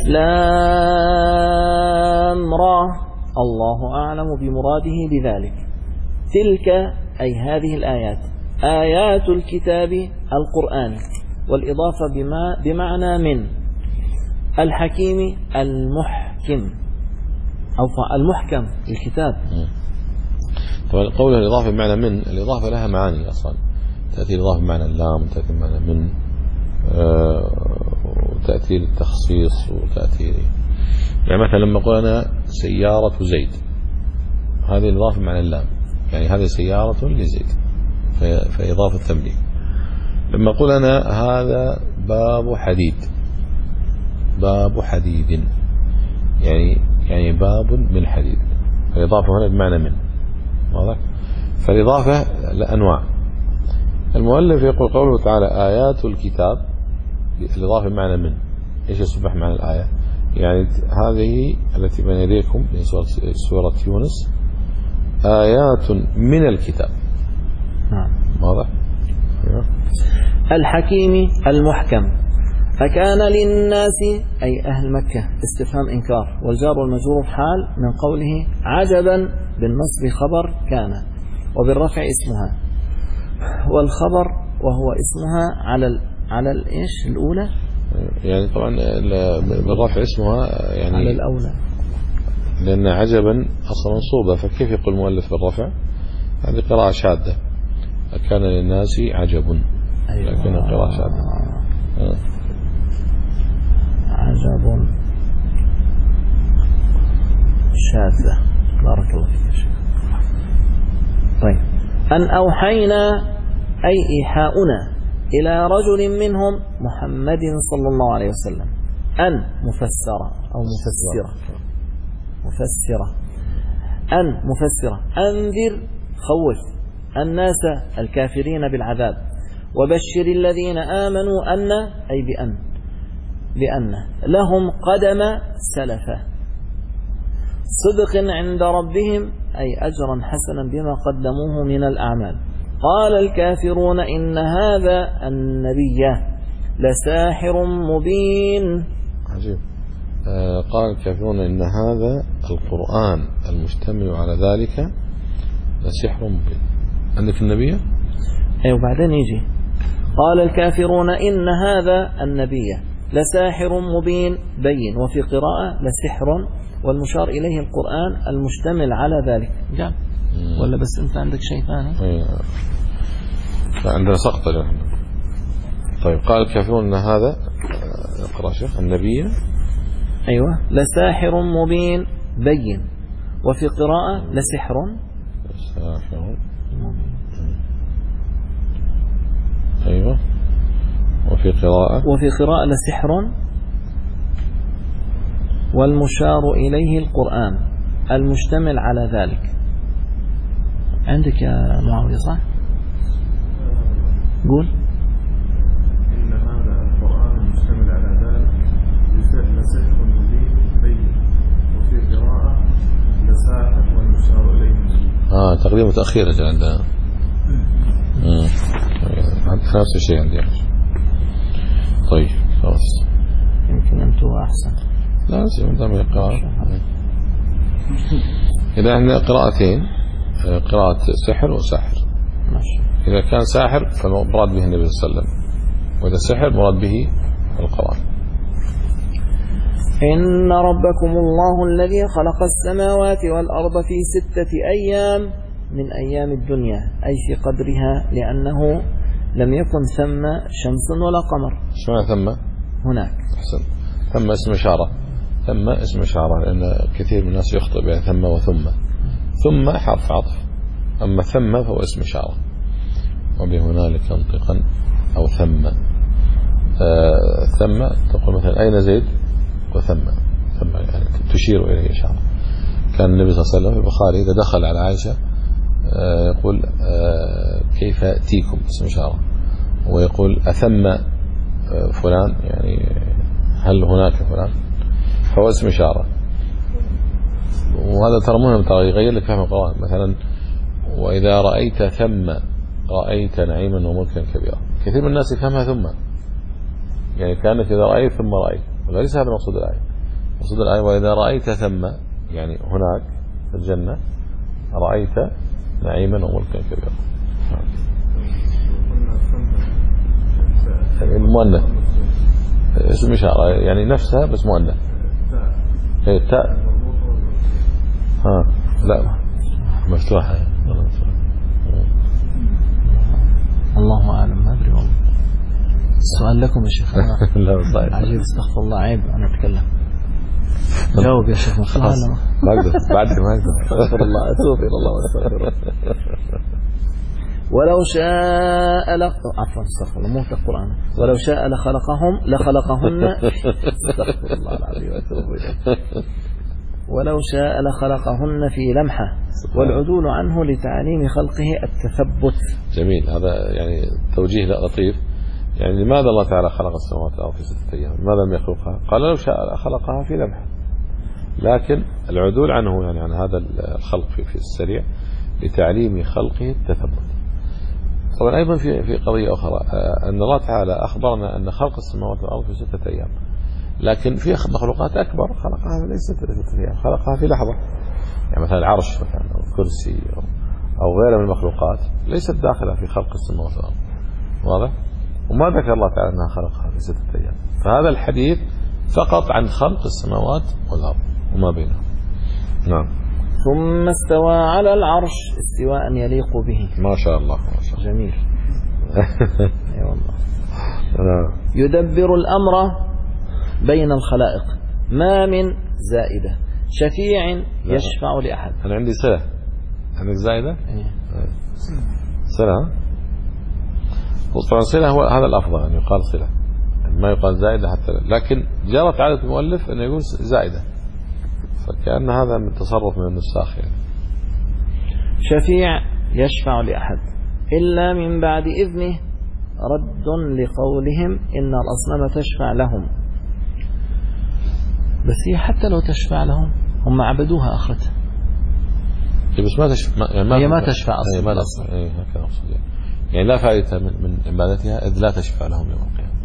لام را الله أعلم بمراده بذلك. تلك أي هذه الآيات آيات الكتاب القرآن، والإضافة بما بمعنى من. الحكيم المحكم أو المحكم الكتاب. طبعا قوله الإضافة بمعنى من، الإضافة لها معاني أصلا. تأتي الإضافة بمعنى اللام وتأتي بمعنى من، آه وتأتي للتخصيص وتأتي يعني مثلا لما قلنا أنا سيارة زيد، هذه الإضافة بمعنى اللام، يعني هذه سيارة لزيد فإضافة تمليك. لما قلنا أنا هذا باب حديد، باب حديد يعني يعني باب من حديد، الإضافة هنا بمعنى من. واضح؟ فالإضافة لأنواع. المؤلف يقول قوله تعالى آيات الكتاب، الإضافة بمعنى من. إيش يصبح معنى الآية؟ يعني هذه التي بين يديكم من سورة يونس آيات من الكتاب. نعم. واضح؟ الحكيم المحكم. فكان للناس أي أهل مكة استفهام إنكار، والجار والمجرور حال من قوله عجبا بالنصب خبر كان، وبالرفع اسمها، والخبر وهو اسمها على ال على الايش الأولى، يعني طبعا بالرفع اسمها يعني على الأولى، لأن عجبا أصلا منصوبة، فكيف يقول المؤلف بالرفع؟ هذه قراءة شاذة. كان للناس عجب. أيوة. لكن قراءة شاذة. آه. عجب شاذة. بارك الله فيك يا شيخ. طيب. أن أوحينا أي إيحاؤنا إلى رجل منهم محمد صلى الله عليه وسلم أن مفسرة أو مفسرة مفسرة أن مفسرة أنذر خوف الناس الكافرين بالعذاب وبشر الذين آمنوا أن أي بأن بأن لهم قدم سلفة صدق عند ربهم أي أجرا حسنا بما قدموه من الأعمال. قال الكافرون إن هذا النبي لساحر مبين. عجيب. آه قال الكافرون إن هذا القرآن المشتمل على ذلك لسحر مبين. عندك النبي؟ أي وبعدين يجي قال الكافرون إن هذا النبي لساحر مبين بين، وفي قراءة لسحر، والمشار إليه القرآن المشتمل على ذلك. جاء ولا بس أنت عندك شيء ثاني؟ عندنا سقطة جاء. طيب قال الكافرون إن هذا اقرأ شيخ النبي أيوة لساحر مبين بين، وفي قراءة لسحر ساحر أيوة، وفي قراءة وفي قراءة لسحر والمشار إليه القرآن المشتمل على ذلك. عندك يا معاوية صح؟ قول. إن هذا القرآن المشتمل على ذلك لسحر مبين بين، وفي قراءة لساحر والمشار إليه. آه تقديم وتأخير عندنا. امم نفس الشيء عندي. طيب خلاص يمكن أنتم أحسن. لا بس دام القراءة. إذا عندنا قراءتين، قراءة سحر وساحر. ماشي. إذا كان ساحر فمراد به النبي صلى الله عليه وسلم، وإذا سحر مراد به القرآن. إن ربكم الله الذي خلق السماوات والأرض في ستة أيام من أيام الدنيا أي في قدرها، لأنه لم يكن ثم شمس ولا قمر. شو معنى ثم؟ هناك. أحسن. ثم اسم إشارة، ثم اسم إشارة، لأن كثير من الناس يخطئ بين ثم وثم. ثم حرف عطف، أما ثم فهو اسم إشارة. وبهنالك انطقا أو ثم. آه ثم تقول مثلا أين زيد؟ وثم ثم يعني تشير إليه إشارة. كان النبي صلى الله عليه وسلم في البخاري إذا دخل على عائشة آه يقول آه كيف أتيكم اسم إشارة، ويقول أثم آه فلان يعني هل هناك فلان، فهو اسم إشارة. وهذا ترى مهم، ترى يغير لك فهم القرآن. مثلا وإذا رأيت ثم رأيت نعيما وملكا كبيرا، كثير من الناس يفهمها ثم، يعني كأنك إذا رأيت ثم رأيت، وليس هذا مقصود الآية. مقصود الآية وإذا رأيت ثم يعني هناك في الجنة رأيت نعيما وملكا كبيرا. المؤنث اسم إشارة يعني نفسها بس مؤنث. هي التاء ها لا مفتوحة. الله أعلم، ما أدري والله. السؤال لكم يا شيخ. لا صحيح. عجيب، استغفر الله، عيب أنا أتكلم. جاوب يا شيخ. خلاص ما أقدر بعد ما أقدر. استغفر الله، أتوب إلى الله واستغفره. ولو شاء لخ... عفوا استغفر الله، مو في القرآن. ولو شاء لخلقهم لخلقهن. استغفر الله العظيم وأتوب إليه. ولو شاء لخلقهن في لمحة، والعدول عنه لتعليم خلقه التثبت. جميل، هذا يعني توجيه لطيف. يعني لماذا الله تعالى خلق السماوات والأرض في ستة أيام؟ لماذا لم يخلقها؟ قال لو شاء خلقها في لمحة، لكن العدول عنه يعني عن هذا الخلق في السريع لتعليم خلقه التثبت. طبعا أيضا في في قضية أخرى، أن الله تعالى أخبرنا أن خلق السماوات والأرض في ستة أيام، لكن في مخلوقات أكبر خلقها ليست في ستة أيام، خلقها في لحظة. يعني مثلا العرش مثلا أو الكرسي أو, أو غيرها من المخلوقات ليست داخلة في خلق السماوات والأرض. واضح؟ وما ذكر الله تعالى أنها خلقها في ستة أيام. فهذا الحديث فقط عن خلق السماوات والأرض وما بينهم. نعم. ثم استوى على العرش استواء يليق به. ما شاء الله ما شاء الله. جميل. اي والله. نعم. يدبر الأمر بين الخلائق، ما من زائدة شفيع يشفع لأحد. أنا عندي سلة. عندك زائدة؟ إيه. سلة. طبعا صلة هو هذا الأفضل أن يقال صلة، ما يقال زائدة حتى، لكن جرت عادة المؤلف أن يقول زائدة، فكأن هذا من تصرف من النساخ يعني. شفيع يشفع لأحد إلا من بعد إذنه، رد لقولهم إن الأصنام تشفع لهم. بس هي حتى لو تشفع لهم هم عبدوها آخرتها، بس ما تشفع، يعني ما هي ما تشفع أصلا. ما أصلا أي هكذا أقصد يعني. يعني لا فائدة من من عبادتها إذ لا تشفع لهم يوم القيامة.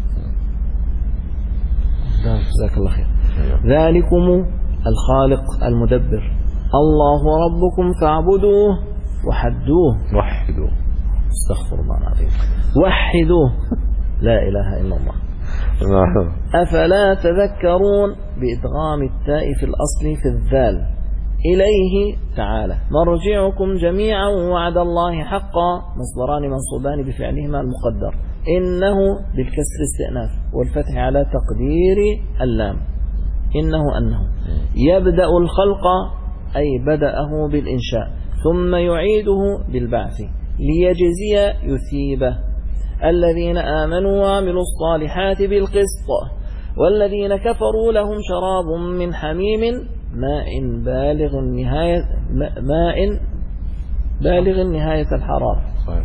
جزاك الله خير. ذلكم الخالق المدبر، الله ربكم فاعبدوه وحدوه. وحدوه، استغفر الله العظيم، وحدوه، لا إله إلا الله. أفلا تذكرون بإدغام التاء في الأصل في الذال. إليه تعالى مرجعكم جميعا وعد الله حقا، مصدران منصوبان بفعلهما المقدر، إنه بالكسر استئناف والفتح على تقدير اللام، إنه أنه يبدأ الخلق أي بدأه بالإنشاء ثم يعيده بالبعث ليجزي يثيبه الذين آمنوا وعملوا الصالحات بالقسط، والذين كفروا لهم شراب من حميم ماء بالغ النهاية ماء بالغ النهاية الحرارة،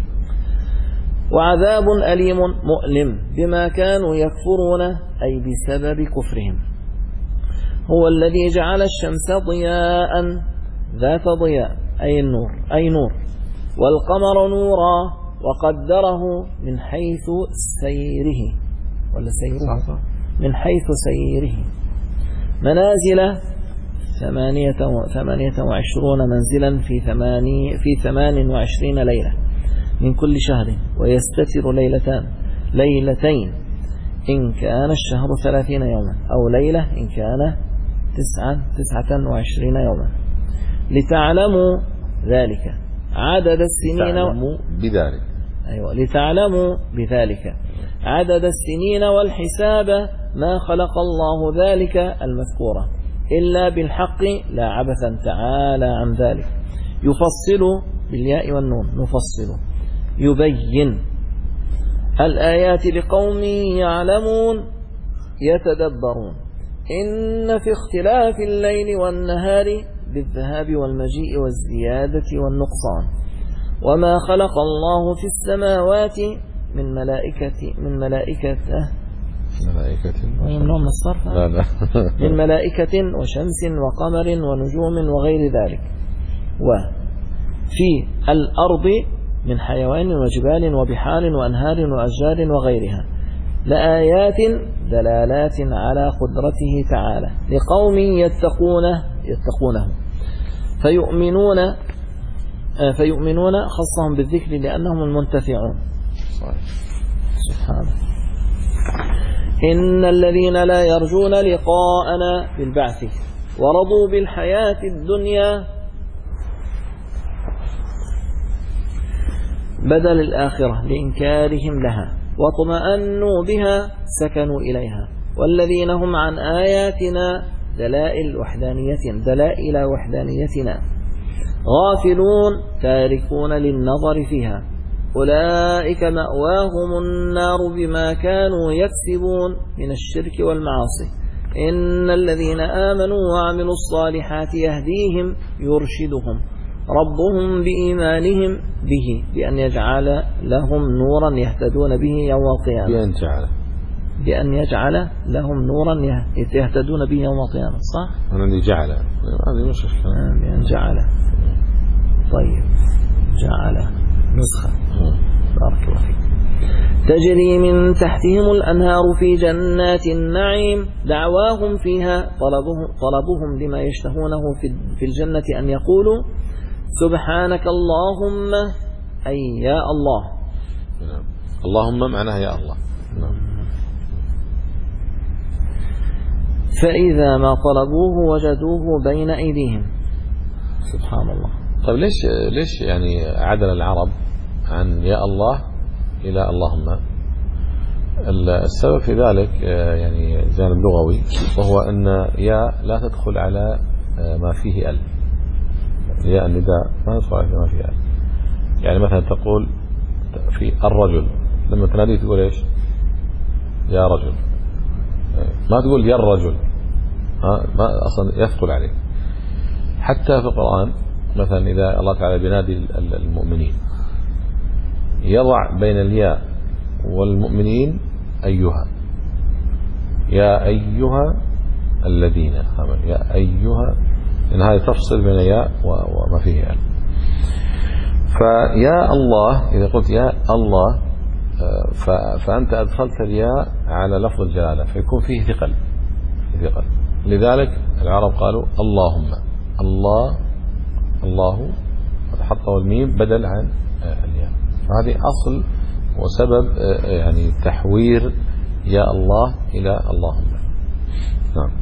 وعذاب أليم مؤلم بما كانوا يكفرون أي بسبب كفرهم. هو الذي جعل الشمس ضياء ذات ضياء أي النور أي نور، والقمر نورا وقدره من حيث سيره ولا سيره من حيث سيره منازل ثمانية ثمانية وعشرون منزلا في ثماني في ثمان وعشرين ليلة من كل شهر، ويستتر ليلتان ليلتين إن كان الشهر ثلاثين يوما، أو ليلة إن كان تسعة تسعة وعشرين يوما، لتعلموا ذلك عدد السنين تعلموا بذلك أيوة لتعلموا بذلك عدد السنين والحساب، ما خلق الله ذلك المذكورة إلا بالحق لا عبثا تعالى عن ذلك. يفصل بالياء والنون نفصل، يبين الآيات لقوم يعلمون يتدبرون، إن في اختلاف الليل والنهار بالذهاب والمجيء والزيادة والنقصان، وما خلق الله في السماوات من ملائكة من ملائكة ملائكة من الصرف لا لا من ملائكة وشمس وقمر ونجوم وغير ذلك، وفي الأرض من حيوان وجبال وبحار وأنهار وأشجار وغيرها لآيات دلالات على قدرته تعالى لقوم يتقونه يتقونه فيؤمنون فيؤمنون خصهم بالذكر لأنهم المنتفعون. سبحانه. إن الذين لا يرجون لقاءنا بالبعث ورضوا بالحياة الدنيا بدل الآخرة لإنكارهم لها واطمأنوا بها سكنوا إليها، والذين هم عن آياتنا دلائل وحدانية دلائل وحدانيتنا غافلون تاركون للنظر فيها، أولئك مأواهم النار بما كانوا يكسبون من الشرك والمعاصي. إن الذين آمنوا وعملوا الصالحات يهديهم يرشدهم ربهم بإيمانهم به بأن يجعل لهم نورا يهتدون به يوم القيامة بأن جعل بأن يجعل لهم نورا يهتدون به يوم القيامة. صح؟ أنا اللي جعل هذه مش آه بأن جعل. طيب جعل نسخة. بارك الله فيك. تجري من تحتهم الأنهار في جنات النعيم دعواهم فيها طلبهم, طلبهم لما يشتهونه في الجنة أن يقولوا سبحانك اللهم أي يا الله. نعم. اللهم معناها يا الله. نعم. فإذا ما طلبوه وجدوه بين أيديهم. سبحان الله. طيب ليش ليش يعني عدل العرب عن يا الله إلى اللهم؟ السبب في ذلك يعني جانب لغوي، وهو أن يا لا تدخل على ما فيه ال، يا النداء ما تدخل على ما فيه ال. يعني مثلا تقول في الرجل لما تناديه تقول ايش؟ يا رجل، ما تقول يا الرجل، ما أصلا يثقل عليه. حتى في القرآن مثلا إذا الله تعالى بينادي المؤمنين يضع بين الياء والمؤمنين أيها، يا أيها الذين آمنوا، يا أيها، إن هذه تفصل بين ياء وما فيه ال. فيا الله إذا قلت يا الله فأنت أدخلت الياء على لفظ الجلالة فيكون فيه ثقل ثقل. لذلك العرب قالوا اللهم، الله الله حطوا الميم بدل عن الياء. هذه أصل وسبب يعني تحوير يا الله إلى اللهم. نعم.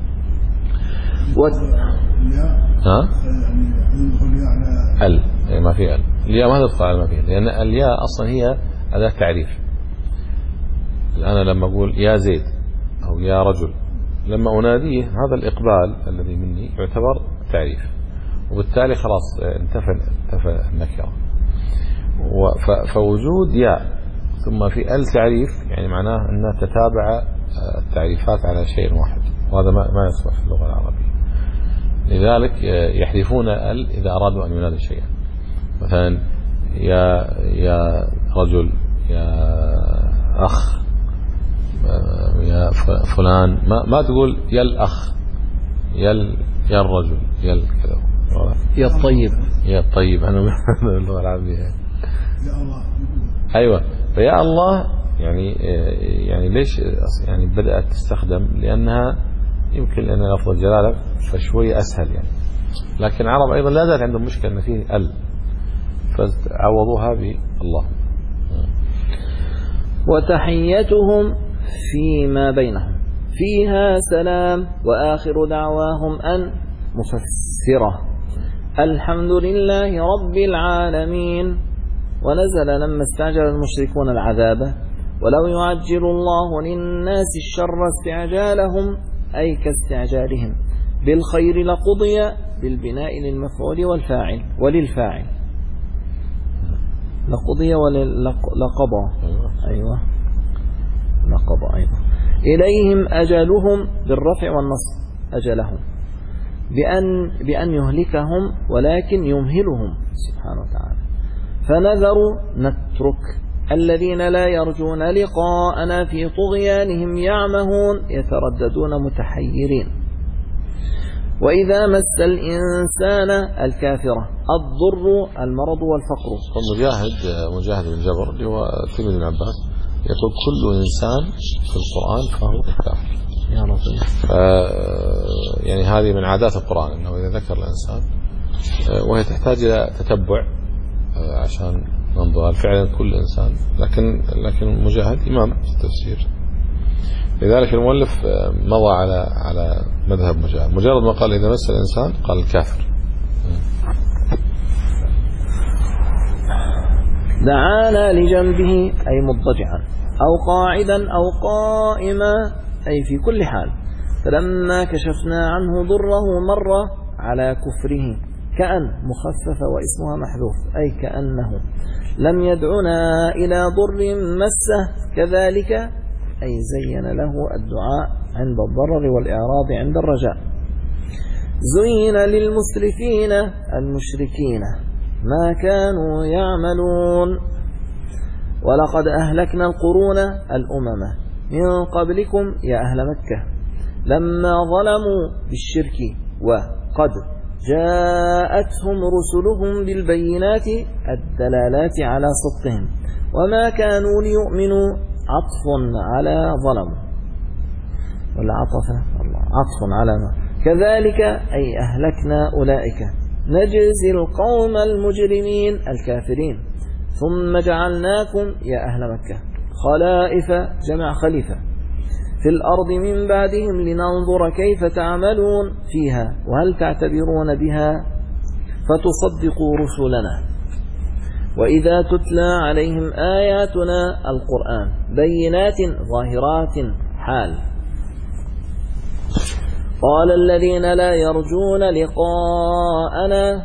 ها؟ ال ما في ال، الياء ما تدخل على ما فيه، لأن الياء أصلا هي أداة تعريف. الآن لما أقول يا زيد أو يا رجل، لما أناديه هذا الإقبال الذي مني يعتبر تعريف، وبالتالي خلاص انتفى انتفى النكرة. فوجود ياء ثم في ال تعريف يعني معناه أنها تتابع التعريفات على شيء واحد، وهذا ما ما يصلح في اللغة العربية. لذلك يحذفون ال إذا أرادوا أن ينادوا شيئا، مثلا يا يا رجل، يا أخ، يا فلان، ما ما تقول يا الأخ، يا يا الرجل، يا كذا، يا الطيب، يا الطيب. أنا من اللغة العربية يا الله. أيوة. فيا الله يعني يعني ليش يعني بدأت تستخدم؟ لأنها يمكن لأن لفظ الجلالة فشوية أسهل يعني، لكن العرب أيضا لا زالت عندهم مشكلة أن فيه ال، فعوضوها بالله. وتحيتهم فيما بينهم فيها سلام، وآخر دعواهم أن مفسرة الحمد لله رب العالمين. ونزل لما استعجل المشركون العذاب ولو يعجل الله للناس الشر استعجالهم، أي كاستعجالهم بالخير لقضي بالبناء للمفعول والفاعل وللفاعل، لقضي ولقضى، أيوة لقضى أيضا. إليهم أجلهم بالرفع والنصب، أجلهم بأن, بأن يهلكهم ولكن يمهلهم سبحانه وتعالى. فنذروا نترك الذين لا يرجون لقاءنا في طغيانهم يعمهون يترددون متحيرين. وإذا مس الإنسان الكافرة الضر المرض والفقر. مجاهد مجاهد بن جبر اللي هو تلميذ ابن عباس يقول كل إنسان في القرآن فهو كافر. يا رب. يعني هذه من عادات القرآن أنه إذا ذكر الإنسان، وهي تحتاج إلى تتبع عشان ننظر فعلا كل إنسان، لكن لكن مجاهد إمام في التفسير. لذلك المؤلف مضى على على مذهب مجاهد، مجرد ما قال إذا مس الإنسان قال الكافر. دعانا لجنبه أي مضطجعا أو قاعدا أو قائما، أي في كل حال. فلما كشفنا عنه ضره مر على كفره، كأن مخففة واسمها محذوف، أي كأنه لم يدعنا إلى ضر مسه، كذلك أي زين له الدعاء عند الضرر والإعراض عند الرجاء. زين للمسرفين المشركين ما كانوا يعملون، ولقد أهلكنا القرون الأمم من قبلكم يا أهل مكة لما ظلموا بالشرك وقد جاءتهم رسلهم بالبينات الدلالات على صدقهم وما كانوا ليؤمنوا، عطف على ظلموا ولا عطف الله عطف على ما، كذلك أي أهلكنا أولئك نجزي القوم المجرمين الكافرين. ثم جعلناكم يا أهل مكة خلائف، جمع خليفة، في الأرض من بعدهم لننظر كيف تعملون فيها وهل تعتبرون بها فتصدقوا رسلنا. وإذا تتلى عليهم آياتنا القرآن بينات ظاهرات حال، قال الذين لا يرجون لقاءنا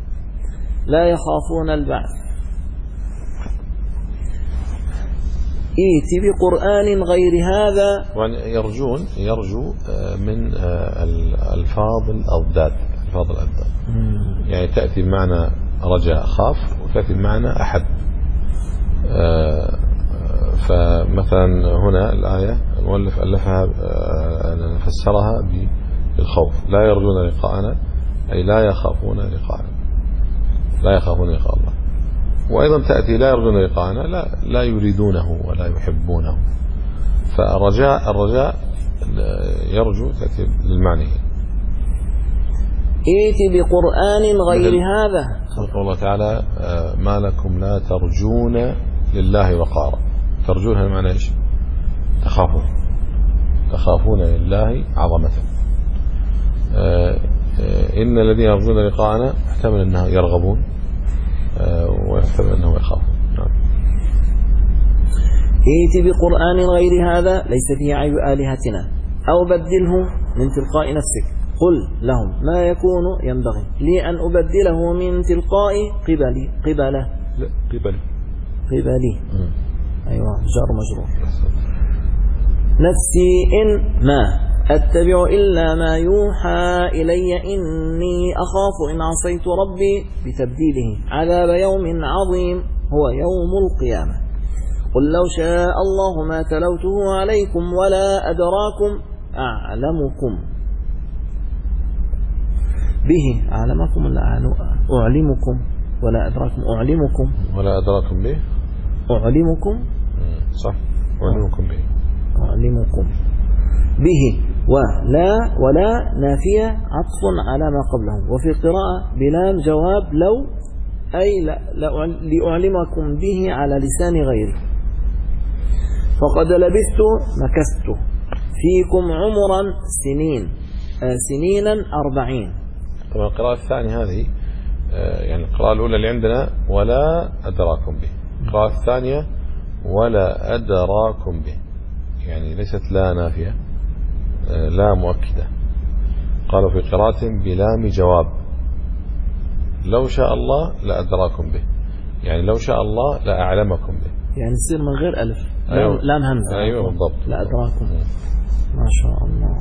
لا يخافون البعث ائت بقرآن غير هذا. يرجون يرجو من الألفاظ الأضداد، الألفاظ الأضداد يعني تأتي بمعنى رجاء خاف، وتأتي بمعنى أحب. فمثلا هنا الآية المؤلف ألفها فسرها بالخوف، لا يرجون لقاءنا أي لا يخافون لقاءنا، لا يخافون لقاء الله. وأيضا تأتي لا يرجون لقاءنا لا, لا يريدونه ولا يحبونه. فالرجاء الرجاء يرجو تأتي للمعنى. ائت بقرآن غير هذا. قال الله تعالى ما لكم لا ترجون لله وقارا. ترجون هذا معنى ايش؟ تخافون، تخافون لله عظمة. إن الذين يرجون لقاءنا احتمل أنه يرغبون ويحتمل أنه يخافون. نعم. ائت بقرآن غير هذا ليس فيه عيب آلهتنا أو بدله من تلقاء نفسك. قل لهم ما يكون ينبغي لي أن أبدله من تلقاء قبلي قبله لا قبلي قبلي أيوة جار مجرور. نفسي إن ما أتبع إلا ما يوحى إلي إني أخاف إن عصيت ربي بتبديله عذاب يوم عظيم هو يوم القيامة. قل لو شاء الله ما تلوته عليكم ولا أدراكم أعلمكم به. أعلمكم ولا أعلمكم ولا أدراكم أعلمكم ولا أدراكم به أعلمكم صح أعلمكم به أعلمكم به. ولا ولا نافية عطف على ما قبله. وفي قراءة بلام جواب لو أي لا لأعلمكم به على لسان غيري. فقد لبثت مكثت فيكم عمرا سنين آه سنينا أربعين. طبعا القراءة الثانية هذه يعني القراءة الأولى اللي عندنا ولا أدراكم به، القراءة الثانية ولا أدراكم به، يعني ليست لا نافية لا مؤكدة. قالوا في قراءة بلام جواب لو شاء الله لأدراكم به، يعني لو شاء الله لأعلمكم به، يعني تصير من غير ألف. أيوة. لام همزة. أيوة بالضبط. لأدراكم. ما شاء الله.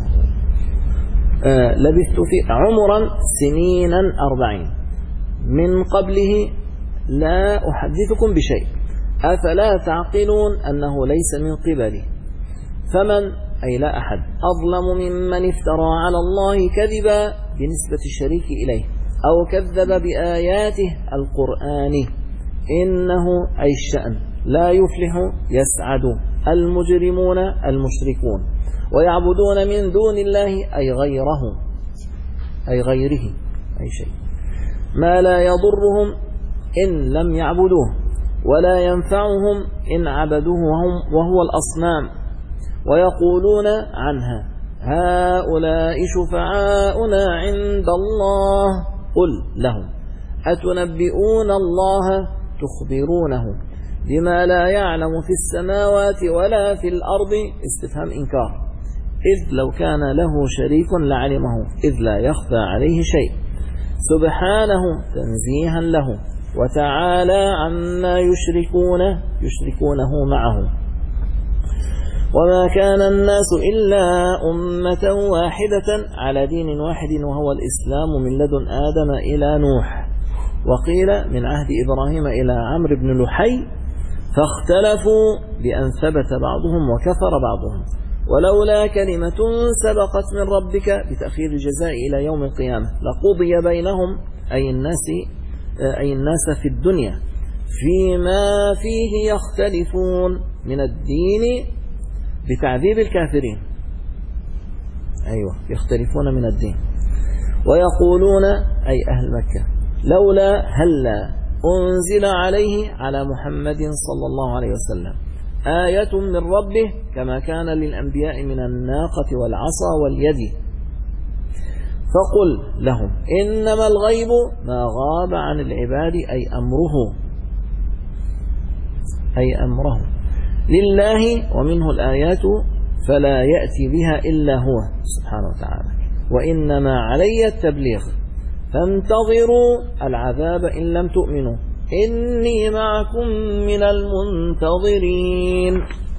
آه لبثت في عمرا سنينا أربعين من قبله لا أحدثكم بشيء أفلا تعقلون أنه ليس من قبلي. فمن أي لا أحد أظلم ممن افترى على الله كذبا بنسبة الشريك إليه أو كذب بآياته القرآن. إنه أي الشأن لا يفلح يسعد المجرمون المشركون ويعبدون من دون الله أي غيره أي غيره أي شيء ما لا يضرهم إن لم يعبدوه ولا ينفعهم إن عبدوه وهو الأصنام. ويقولون عنها هؤلاء شفعاؤنا عند الله. قل لهم أتنبئون الله تخبرونه بما لا يعلم في السماوات ولا في الأرض. استفهام إنكار. إذ لو كان له شريك لعلمه إذ لا يخفى عليه شيء سبحانه تنزيها له وتعالى عما يشركون يشركونه معه. وما كان الناس إلا أمة واحدة على دين واحد وهو الإسلام من لدن آدم إلى نوح. وقيل من عهد إبراهيم إلى عمرو بن لحي فاختلفوا بأن ثبت بعضهم وكفر بعضهم. ولولا كلمة سبقت من ربك بتأخير الجزاء إلى يوم القيامة لقضي بينهم أي الناس أي الناس في الدنيا فيما فيه يختلفون من الدين بتعذيب الكافرين. أيوة يختلفون من الدين. ويقولون أي أهل مكة لولا هلا أنزل عليه على محمد صلى الله عليه وسلم آية من ربه كما كان للأنبياء من الناقة والعصا واليد. فقل لهم إنما الغيب ما غاب عن العباد أي أمره أي أمره لله ومنه الآيات فلا يأتي بها إلا هو سبحانه وتعالى وإنما علي التبليغ فانتظروا العذاب إن لم تؤمنوا إني معكم من المنتظرين.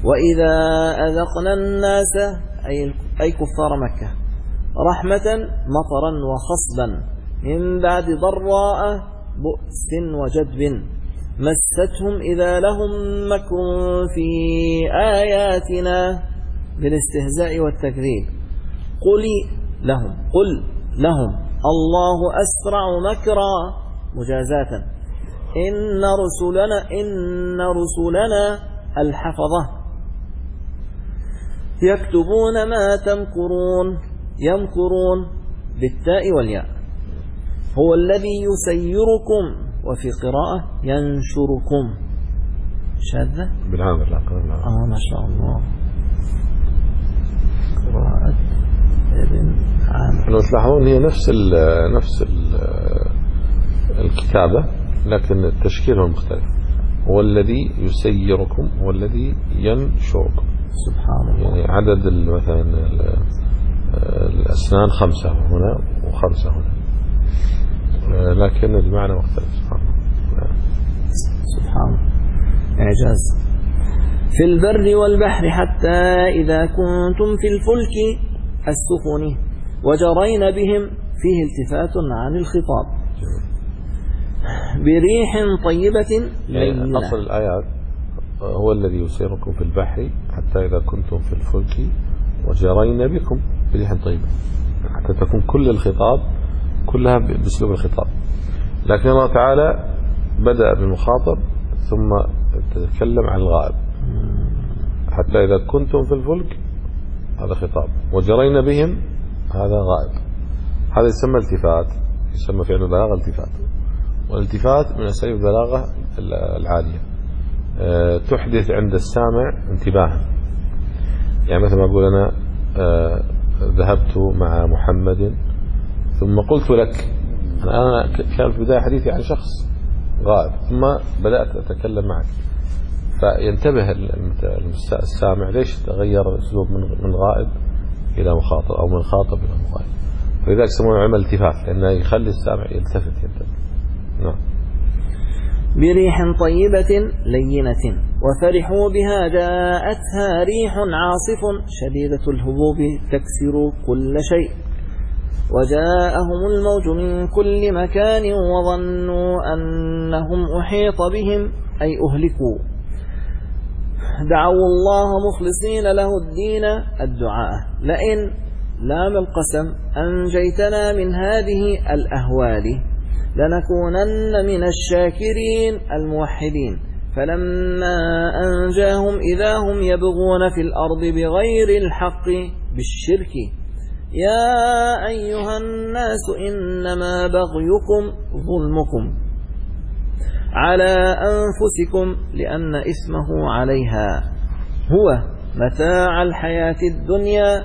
وإذا أذقنا الناس أي كفار مكة رحمة مطرا وخصبا من بعد ضراء بؤس وجدب مستهم إذا لهم مكر في آياتنا بالاستهزاء والتكذيب قل لهم قل لهم الله أسرع مكرا مجازاة إن رسلنا إن رسلنا الحفظة يكتبون ما تمكرون يمكرون بالتاء والياء هو الذي يسيركم وفي قراءة ينشركم شاذة بالعامل لا آه ما شاء الله قراءة ابن عامر. لو تلاحظون هي نفس ال نفس ال الكتابة لكن التشكيل هو مختلف. هو الذي يسيركم هو الذي ينشركم سبحان الله. يعني عدد مثلا الأسنان خمسة هنا وخمسة هنا لكن المعنى مختلف. سبحان الله سبحان إعجاز. في البر والبحر حتى إذا كنتم في الفلك السفن وجرين بهم فيه التفات عن الخطاب بريح طيبة لينة. يعني أصل الآيات هو الذي يسيركم في البحر حتى إذا كنتم في الفلك وجرين بكم بريح طيبة حتى تكون كل الخطاب كلها بأسلوب الخطاب. لكن الله تعالى بدأ بالمخاطب ثم تتكلم عن الغائب حتى إذا كنتم في الفلك هذا خطاب وجرين بهم هذا غائب. هذا يسمى التفات يسمى في علم البلاغة التفات. والالتفات من أساليب البلاغة العالية أه تحدث عند السامع انتباها. يعني مثلا أقول أنا أه ذهبت مع محمد ثم قلت لك أنا كان في بداية حديثي عن شخص غائب ثم بدأت أتكلم معك فينتبه السامع ليش تغير الأسلوب من غائب إلى مخاطب أو من خاطب إلى مغائب. فلذلك يسمونه علم الالتفات لأنه يخلي السامع يلتفت ينتبه. نعم. بريح طيبة لينة وفرحوا بها جاءتها ريح عاصف شديدة الهبوب تكسر كل شيء وجاءهم الموج من كل مكان وظنوا أنهم أحيط بهم أي أهلكوا دعوا الله مخلصين له الدين الدعاء لئن لام القسم أنجيتنا من هذه الأهوال لنكونن من الشاكرين الموحدين فلما أنجاهم إذا هم يبغون في الأرض بغير الحق بالشرك يا أيها الناس إنما بغيكم ظلمكم على أنفسكم لأن إثمه عليها هو متاع الحياة الدنيا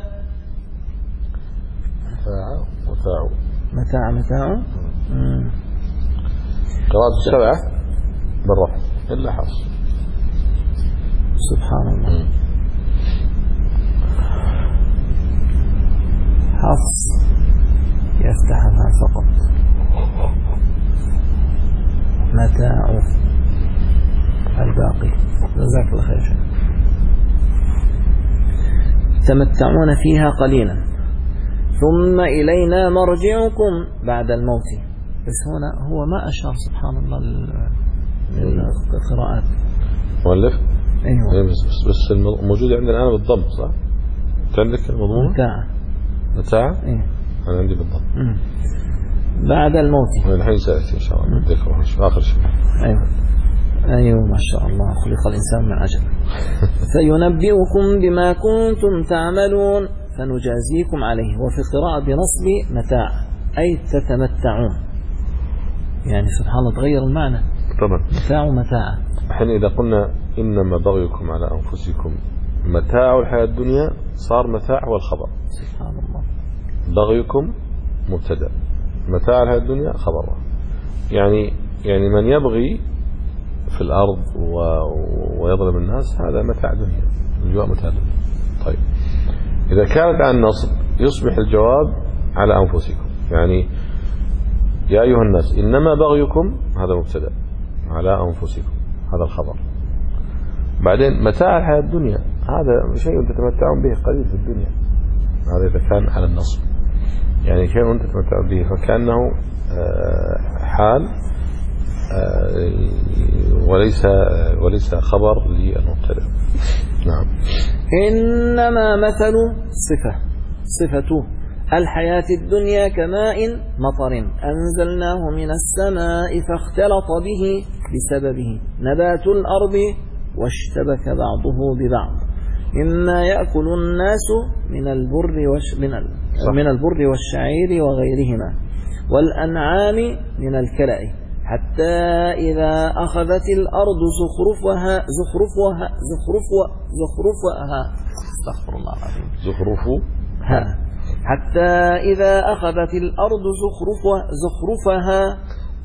متاع متاع متاع متاع قراءة السبعة بالرفع إلا حفص. سبحان الله. حفص يفتحها فقط متاع الباقي. جزاك الله خير. تمتعون فيها قليلا ثم إلينا مرجعكم بعد الموت. بس هنا هو ما أشار سبحان الله للقراءات مؤلف. أيوة. بس بس موجود عندنا الآن بالضبط صح؟ أنت عندك المضمون؟ متاع. متاع؟ أيوة. أنا عندي بالضبط. مم. بعد الموت. الحين سأتي إن شاء الله نذكره آخر شيء. أيوة. أيوة ما شاء الله خلق الإنسان من عجب. فينبئكم بما كنتم تعملون فنجازيكم عليه. وفي قراءة بنصب متاع أي تتمتعون يعني سبحان الله تغير المعنى. طبعا متاع متاع. الحين إذا قلنا إنما بغيكم على أنفسكم متاع الحياة الدنيا صار متاع هو الخبر. سبحان الله. بغيكم مبتدأ متاع الحياة الدنيا خبر. يعني يعني من يبغي في الأرض و... ويظلم الناس هذا متاع دنيا الجواب متاع دنيا. طيب إذا كانت عن نصب يصبح الجواب على أنفسكم يعني يا أيها الناس إنما بغيكم هذا مبتدأ على أنفسكم هذا الخبر. بعدين متاع الحياة الدنيا هذا شيء تتمتعون به قليل في الدنيا، هذا إذا كان على النصب، يعني شيء أنت تتمتع به فكأنه حال وليس وليس خبر للمبتدأ. نعم. إنما مثل صفة صفة الحياة الدنيا كماء مطر أنزلناه من السماء فاختلط به بسببه نبات الأرض واشتبك بعضه ببعض مما يأكل الناس من البر وش من من البر والشعير وغيرهما والأنعام من الكلأ حتى إذا أخذت الأرض زخرفها زخرفها زخرفها زخرفها استغفر الله العظيم زخرفها حتى إذا أخذت الأرض زخرفها زخرفها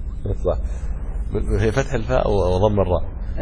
هي فتح الفاء وضم الراء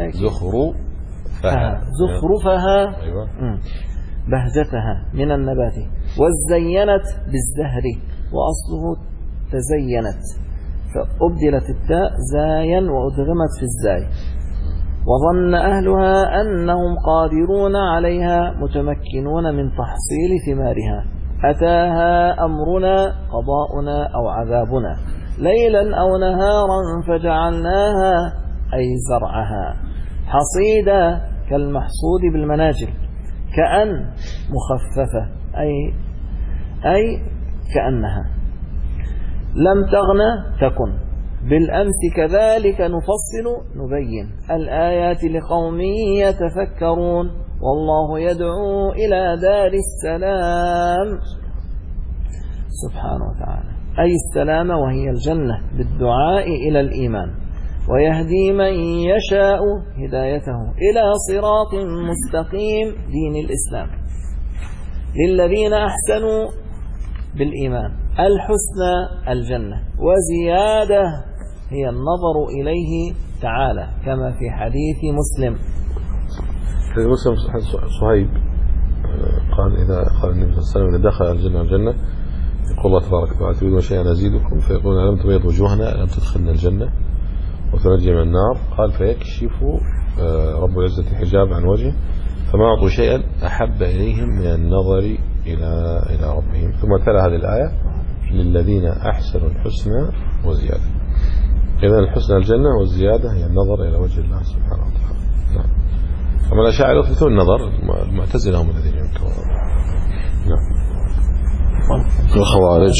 زخرفها زخرفها أيوة. بهجتها من النبات وزينت بالزهر وأصله تزينت فأبدلت التاء زايا وأدغمت في الزاي وظن أهلها أنهم قادرون عليها متمكنون من تحصيل ثمارها أتاها أمرنا قضاؤنا أو عذابنا ليلا أو نهارا فجعلناها أي زرعها حصيدا كالمحصود بالمناجل كأن مخففة أي أي كأنها لم تغن تكن بالأمس كذلك نفصل نبين الآيات لقوم يتفكرون والله يدعو إلى دار السلام سبحانه وتعالى أي السلام وهي الجنة بالدعاء إلى الإيمان ويهدي من يشاء هدايته إلى صراط مستقيم دين الإسلام للذين أحسنوا بالإيمان الحسنى الجنة وزيادة هي النظر إليه تعالى كما في حديث مسلم في مسلم صهيب قال إذا قال النبي صلى الله عليه وسلم إذا دخل الجنة الجنة يقول الله تبارك وتعالى تريدون شيئا أزيدكم فيقول ألم تبيض وجوهنا ألم تدخلنا الجنة وتنجي من النار قال فيكشف رب العزة حجاب عن وجهه فما أعطوا شيئا أحب إليهم من النظر إلى إلى ربهم ثم تلا هذه الآية للذين أحسنوا الحسنى وزيادة. إذن الحسنى الجنة والزيادة هي النظر إلى وجه الله سبحانه وتعالى. نعم. أما الأشاعرة يثبتون النظر المعتزلة هم الذين ينكرون. نعم. الخوارج.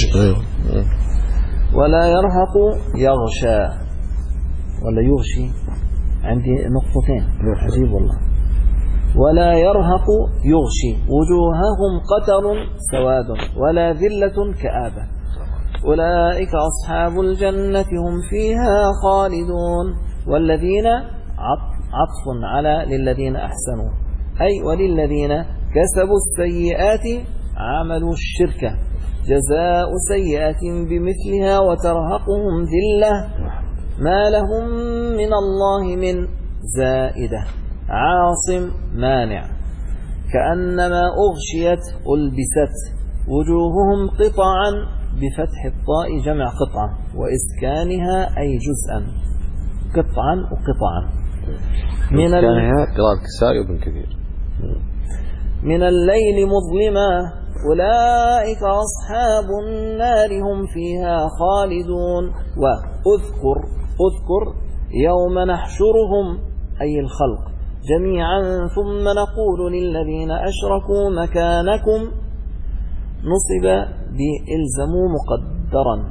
ولا يرهق يغشى ولا يغشي عندي نقطتين عجيب والله. ولا يرهق يغشي وجوههم قتر سواد ولا ذلة كآبة أولئك أصحاب الجنة هم فيها خالدون والذين عطف على للذين أحسنوا أي وللذين كسبوا السيئات عملوا الشركة جزاء سيئة بمثلها وترهقهم ذلة ما لهم من الله من زائدة عاصم مانع كأنما أغشيت ألبست وجوههم قطعا بفتح الطاء جمع قطعة وإسكانها أي جزءا قطعا وقطعا من إسكانها قراءة كسائي وابن كثير من الليل مظلما أولئك أصحاب النار هم فيها خالدون وأذكر أذكر يوم نحشرهم أي الخلق جميعا ثم نقول للذين أشركوا مكانكم نصب بإلزموا مقدرا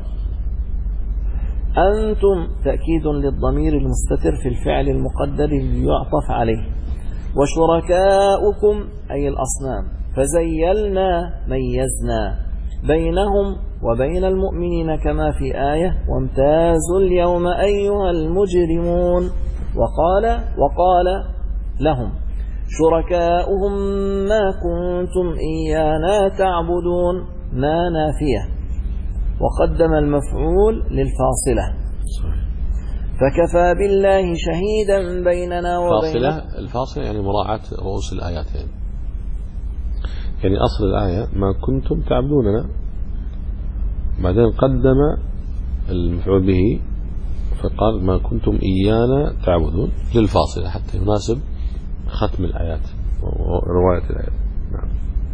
أنتم تأكيد للضمير المستتر في الفعل المقدر ليعطف عليه وشركاؤكم أي الأصنام فزيلنا ميزنا بينهم وبين المؤمنين كما في آية وامتازوا اليوم أيها المجرمون وقال وقال لهم شركاؤهم ما كنتم إيانا تعبدون ما نافية وقدم المفعول للفاصلة فكفى بالله شهيدا بيننا وبين الفاصلة الفاصلة يعني مراعاة رؤوس الآيات يعني. يعني أصل الآية ما كنتم تعبدوننا بعدين قدم المفعول به فقال ما كنتم إيانا تعبدون للفاصلة حتى يناسب ختم الآيات ورواية الآيات. نعم.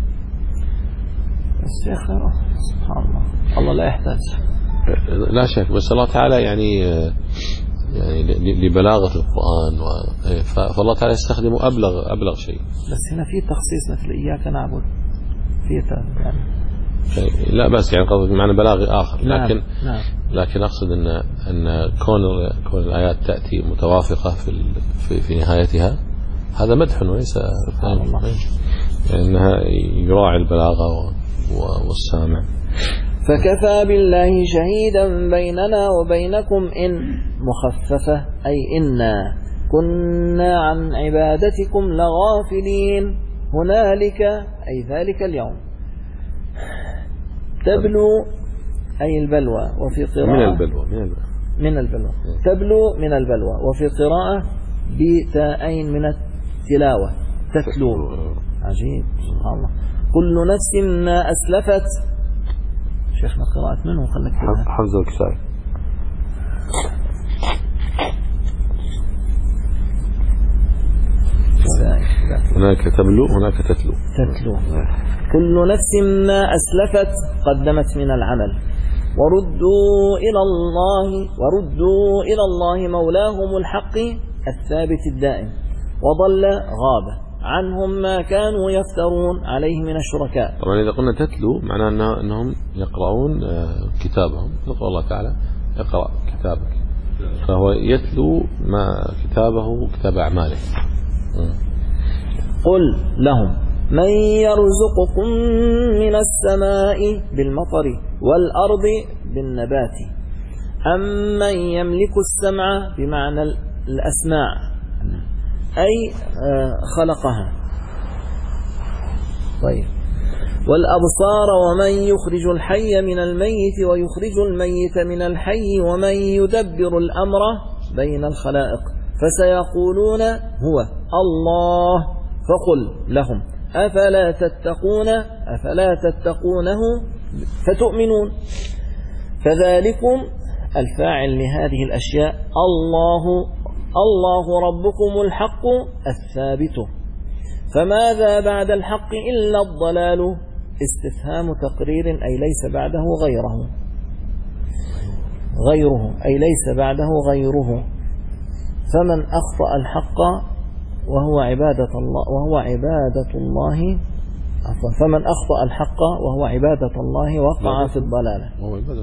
الشيخ سبحان الله الله لا يحتاج لا شك، بس الله تعالى يعني يعني لبلاغة القرآن فالله تعالى يستخدم أبلغ أبلغ شيء. بس هنا في تخصيص مثل إياك نعبد في يعني لا بس يعني قصدي معنى بلاغي آخر. نعم. لكن نعم. لكن أقصد أن أن كون كون الآيات تأتي متوافقة في في, في نهايتها هذا مدح وليس سبحان الله، يعني أنها يراعي البلاغة والسامع. فكفى بالله شهيدا بيننا وبينكم إن مخففة أي إنا كنا عن عبادتكم لغافلين هنالك أي ذلك اليوم تبلو أي البلوى، وفي قراءة من البلوى من البلوى, من البلوى. تبلو من البلوى، وفي قراءة بتاءين من التلاوة تتلو. عجيب سبحان الله. كل نفس ما أسلفت. شيخنا قراءة منه خلنا نكتبها. حمزة الكسائي. هناك تبلو هناك تتلو. تتلو. كل نفس ما أسلفت قدمت من العمل وردوا إلى الله وردوا إلى الله مولاهم الحق الثابت الدائم وضل غاب عنهم ما كانوا يفترون عليه من الشركاء. طبعا إذا قلنا تتلو معناه أنهم يقرؤون كتابهم. يقول الله تعالى اقرأ كتابك، فهو يتلو ما كتابه كتاب أعماله. قل لهم من يرزقكم من السماء بالمطر والأرض بالنبات أم من يملك السمع بمعنى الأسماع أي خلقها، طيب، والأبصار ومن يخرج الحي من الميت ويخرج الميت من الحي ومن يدبر الأمر بين الخلائق فسيقولون هو الله فقل لهم أفلا تتقون أفلا تتقونه فتؤمنون. فذلكم الفاعل لهذه الأشياء الله الله ربكم الحق الثابت، فماذا بعد الحق إلا الضلال استفهام تقرير أي ليس بعده غيره غيره أي ليس بعده غيره. فمن أخطأ الحق وهو عبادة الله وهو عبادة الله عفوا فمن أخطأ الحق وهو عبادة الله وقع في الضلالة. هو عبادة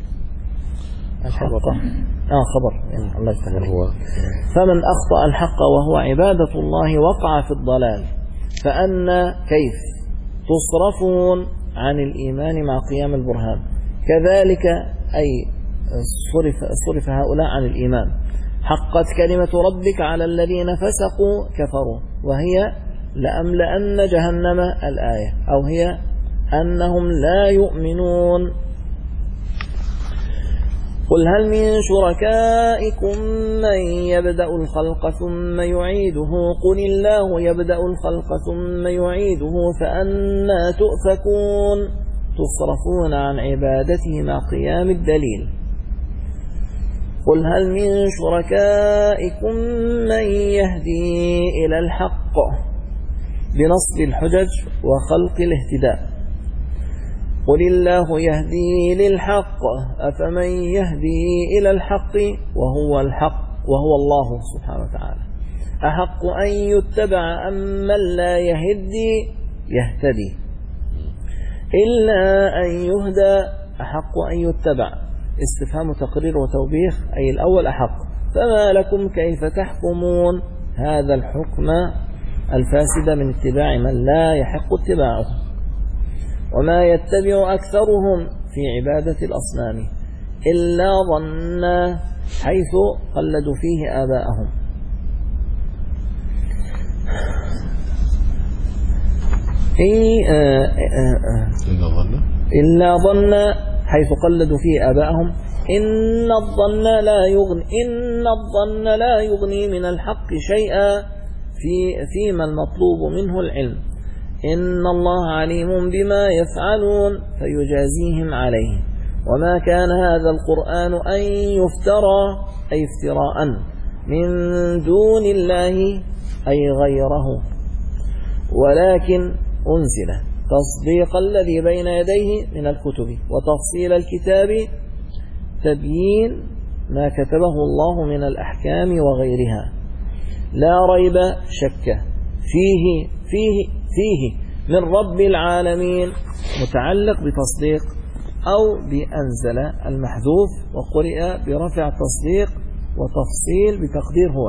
الحق آه خبر يعني الله يستغفر. فمن أخطأ الحق وهو عبادة الله وقع في الضلال. فأن كيف تصرفون عن الإيمان مع قيام البرهان؟ كذلك أي صرف صرف هؤلاء عن الإيمان. حقت كلمة ربك على الذين فسقوا كفروا، وهي لأملأن جهنم الآية، أو هي أنهم لا يؤمنون. قل هل من شركائكم من يبدأ الخلق ثم يعيده قل الله يبدأ الخلق ثم يعيده فأنا تؤفكون تصرفون عن عبادته مع قيام الدليل. قل هل من شركائكم من يهدي إلى الحق بنصب الحجج وخلق الاهتداء. قل الله يهدي للحق أفمن يهدي إلى الحق وهو الحق وهو الله سبحانه وتعالى أحق أن يتبع أم من لا يهدي يهتدي إلا أن يهدى أحق أن يتبع. استفهام تقرير وتوبيخ أي الأول أحق. فما لكم كيف تحكمون هذا الحكم الفاسد من اتباع من لا يحق اتباعه. وما يتبع أكثرهم في عبادة الأصنام إلا ظنا حيث قلدوا فيه آباءهم. إلا ظنا حيث قلدوا فيه آباءهم إن الظن لا يغني إن الظن لا يغني من الحق شيئا في فيما المطلوب منه العلم. إن الله عليم بما يفعلون فيجازيهم عليه. وما كان هذا القرآن أن يفترى أي افتراء من دون الله أي غيره، ولكن أنزل تصديق الذي بين يديه من الكتب وتفصيل الكتاب تبيين ما كتبه الله من الأحكام وغيرها، لا ريب شك فيه فيه فيه من رب العالمين، متعلق بتصديق أو بأنزل المحذوف، وقرئ برفع التصديق وتفصيل بتقدير هو.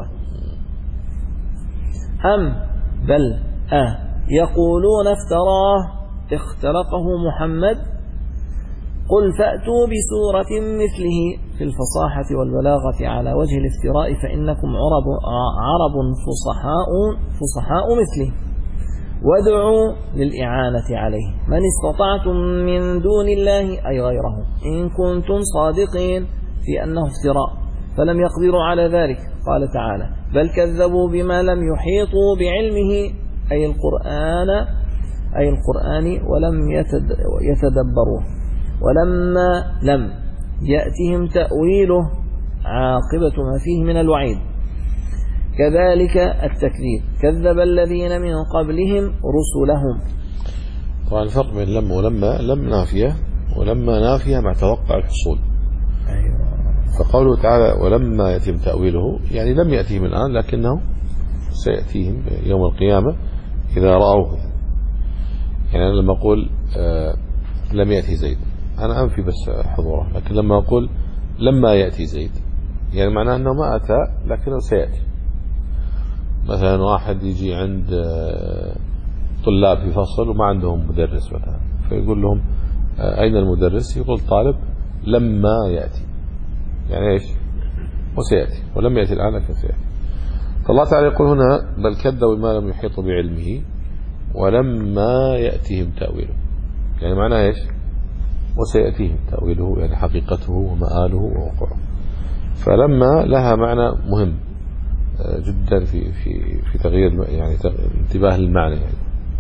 أم بل أه يقولون افتراه اختلقه محمد، قل فأتوا بسورة مثله في الفصاحة والبلاغة على وجه الافتراء فإنكم عرب, عرب فصحاء, فصحاء مثله، وادعوا للإعانة عليه من استطعتم من دون الله أي غيره إن كنتم صادقين في أنه افتراء، فلم يقدروا على ذلك. قال تعالى بل كذبوا بما لم يحيطوا بعلمه أي القرآن أي القرآن ولم يتدبروه، ولما لم يأتهم تأويله عاقبة ما فيه من الوعيد. كذلك التكذيب كذب الذين من قبلهم رسلهم. طبعا الفرق بين لم ولما، لم نافية ولما نافية مع توقع الحصول. أيوة. فقوله تعالى ولما يتم تأويله يعني لم يأتيهم الآن لكنه سيأتيهم يوم القيامة إذا رأوه. يعني أنا لما أقول آه لم يأتي زيد أنا أنفي بس حضوره، لكن لما أقول لما يأتي زيد يعني معناه أنه ما أتى لكنه سيأتي. مثلا واحد يجي عند طلاب في فصل وما عندهم مدرس مثلا، فيقول لهم أين المدرس؟ يقول طالب لما يأتي، يعني إيش؟ وسيأتي، ولم يأتي الآن لكن سيأتي. فالله تعالى يقول هنا بل كذبوا بما لم يحيطوا بعلمه ولما يأتيهم تأويله، يعني معناه إيش؟ وسيأتيهم تأويله، يعني حقيقته ومآله ووقوعه. فلما لها معنى مهم جدا في في في تغيير يعني انتباه للمعنى يعني.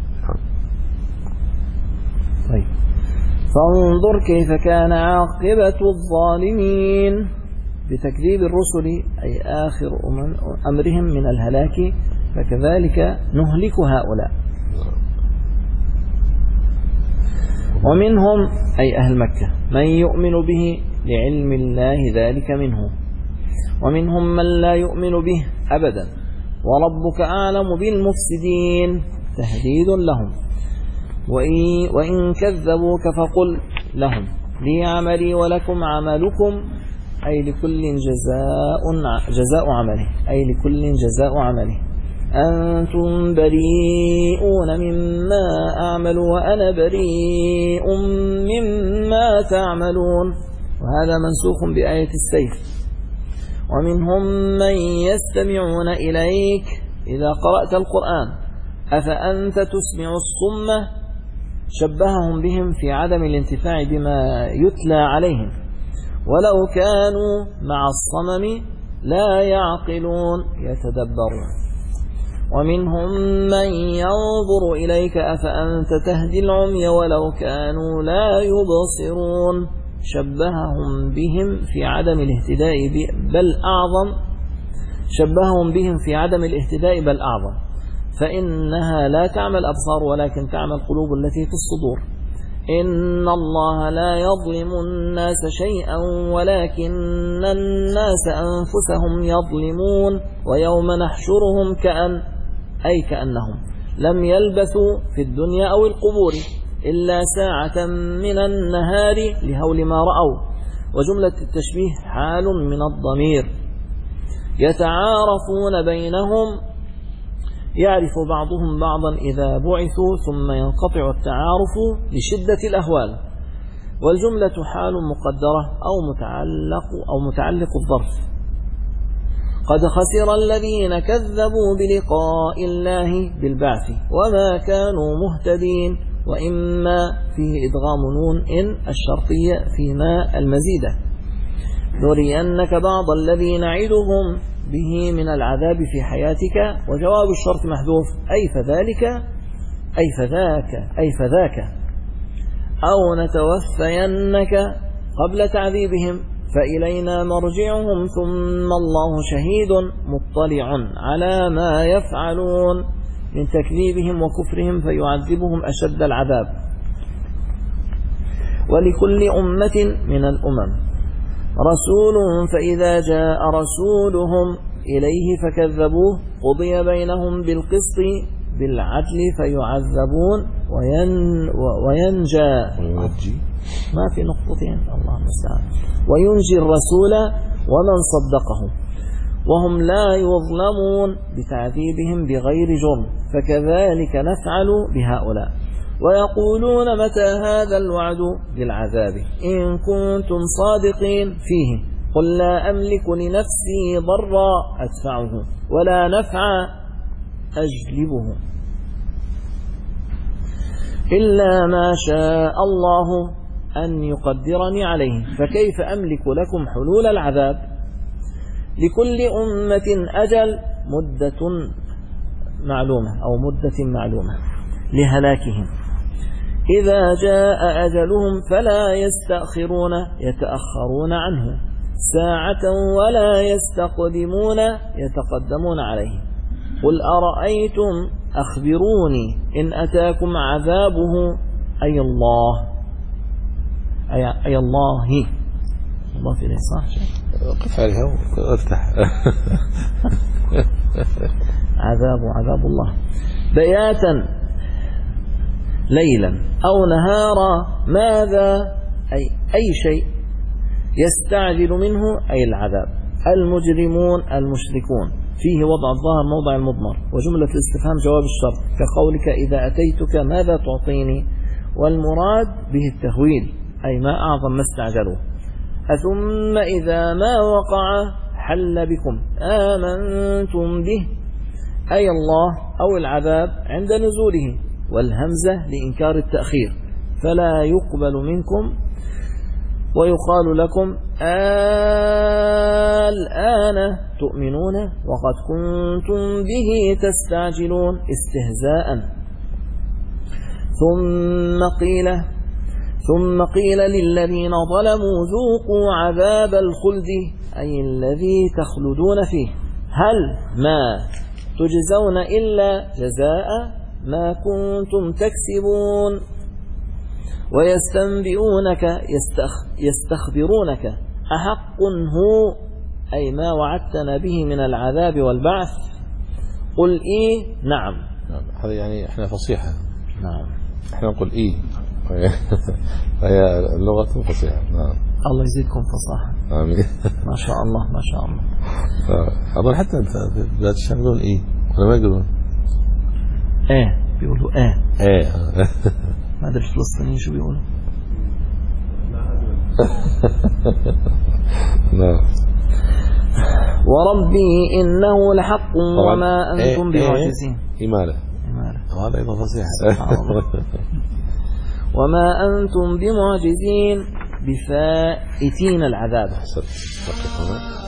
طيب فانظر كيف كان عاقبة الظالمين بتكذيب الرسل أي آخر أمرهم من الهلاك، فكذلك نهلك هؤلاء. ومنهم أي أهل مكة من يؤمن به لعلم الله ذلك منه، ومنهم من لا يؤمن به أبدا، وربك أعلم بالمفسدين تهديد لهم. وإن, وإن كذبوك فقل لهم لي عملي ولكم عملكم أي لكل جزاء جزاء عمله أي لكل جزاء عمله، أنتم بريئون مما أعمل وأنا بريء مما تعملون، وهذا منسوخ بآية السيف. ومنهم من يستمعون إليك إذا قرأت القرآن أفأنت تسمع الصم، شبههم بهم في عدم الانتفاع بما يتلى عليهم، ولو كانوا مع الصمم لا يعقلون يتدبرون. ومنهم من ينظر إليك أفأنت تهدي العمي ولو كانوا لا يبصرون، شبههم بهم في عدم الاهتداء بل أعظم شبههم بهم في عدم الاهتداء بل أعظم، فإنها لا تعمل الأبصار ولكن تعمل القلوب التي في الصدور. إن الله لا يظلم الناس شيئا ولكن الناس أنفسهم يظلمون، ويوم نحشرهم كأن أي كأنهم لم يلبثوا في الدنيا أو القبور إلا ساعة من النهار لهول ما رأوا. وجملة التشبيه حال من الضمير. يتعارفون بينهم يعرف بعضهم بعضا إذا بعثوا ثم ينقطع التعارف لشدة الأهوال. والجملة حال مقدرة أو متعلق أو متعلق الظرف. قد خسر الذين كذبوا بلقاء الله بالبعث وما كانوا مهتدين. وإما فيه إدغام نون إن الشرطية فيما المزيدة. نرينك بعض الذي نعدهم به من العذاب في حياتك، وجواب الشرط محذوف أي فذلك أي فذاك أي فذاك، أو نتوفينك قبل تعذيبهم فإلينا مرجعهم ثم الله شهيد مطلع على ما يفعلون من تكذيبهم وكفرهم فيعذبهم أشد العذاب. ولكل أمة من الأمم رسول فإذا جاء رسولهم إليه فكذبوه قضي بينهم بالقسط بالعدل فيعذبون وين وينجى ما في نقطتين الله المستعان وينجي الرسول ومن صدقه وهم لا يظلمون بتعذيبهم بغير جرم فكذلك نفعل بهؤلاء. ويقولون متى هذا الوعد بالعذاب إن كنتم صادقين فيه قل لا أملك لنفسي ضرا أدفعه ولا نفع أجلبه إلا ما شاء الله أن يقدرني عليه فكيف أملك لكم حلول العذاب. لكل أمة أجل مدة معلومة أو مدة معلومة لهلاكهم إذا جاء أجلهم فلا يستأخرون يتأخرون عنه ساعة ولا يستقدمون يتقدمون عليه. قل أرأيتم أخبروني إن أتاكم عذابه أي الله أي, أي الله الله في ليه صح قف عليها وافتح عذاب عذاب الله بياتا ليلا أو نهارا ماذا أي أي شيء يستعجل منه أي العذاب. المجرمون المشركون فيه وضع الظاهر موضع المضمر وجملة الاستفهام جواب الشرط كقولك إذا أتيتك ماذا تعطيني والمراد به التهويل أي ما أعظم ما استعجلوا. أثم إذا ما وقع حل بكم آمنتم به أي الله أو العذاب عند نزوله والهمزة لإنكار التأخير فلا يقبل منكم ويقال لكم الآن تؤمنون وقد كنتم به تستعجلون استهزاء. ثم قيل ثم قيل للذين ظلموا ذوقوا عذاب الخلد أي الذي تخلدون فيه هل ما تجزون إلا جزاء ما كنتم تكسبون. ويستنبئونك يستخ يستخبرونك أحق هو أي ما وعدتنا به من العذاب والبعث قل إيه نعم. هذا يعني احنا فصيحة نعم احنا نقول إيه فهي اللغة فصيحة. نعم الله يزيدكم فصاحة آمين ما شاء الله ما شاء الله. أظن حتى في بلاد الشام يقولون إيه ولا ما يقولون إيه بيقولوا إيه إيه ما أدري الفلسطينيين شو بيقولوا نعم. وربي إنه لحق وما أنتم بمعجزين. إمالة هذا أيضا فصيحة وما أنتم بمعجزين بفائتين العذاب.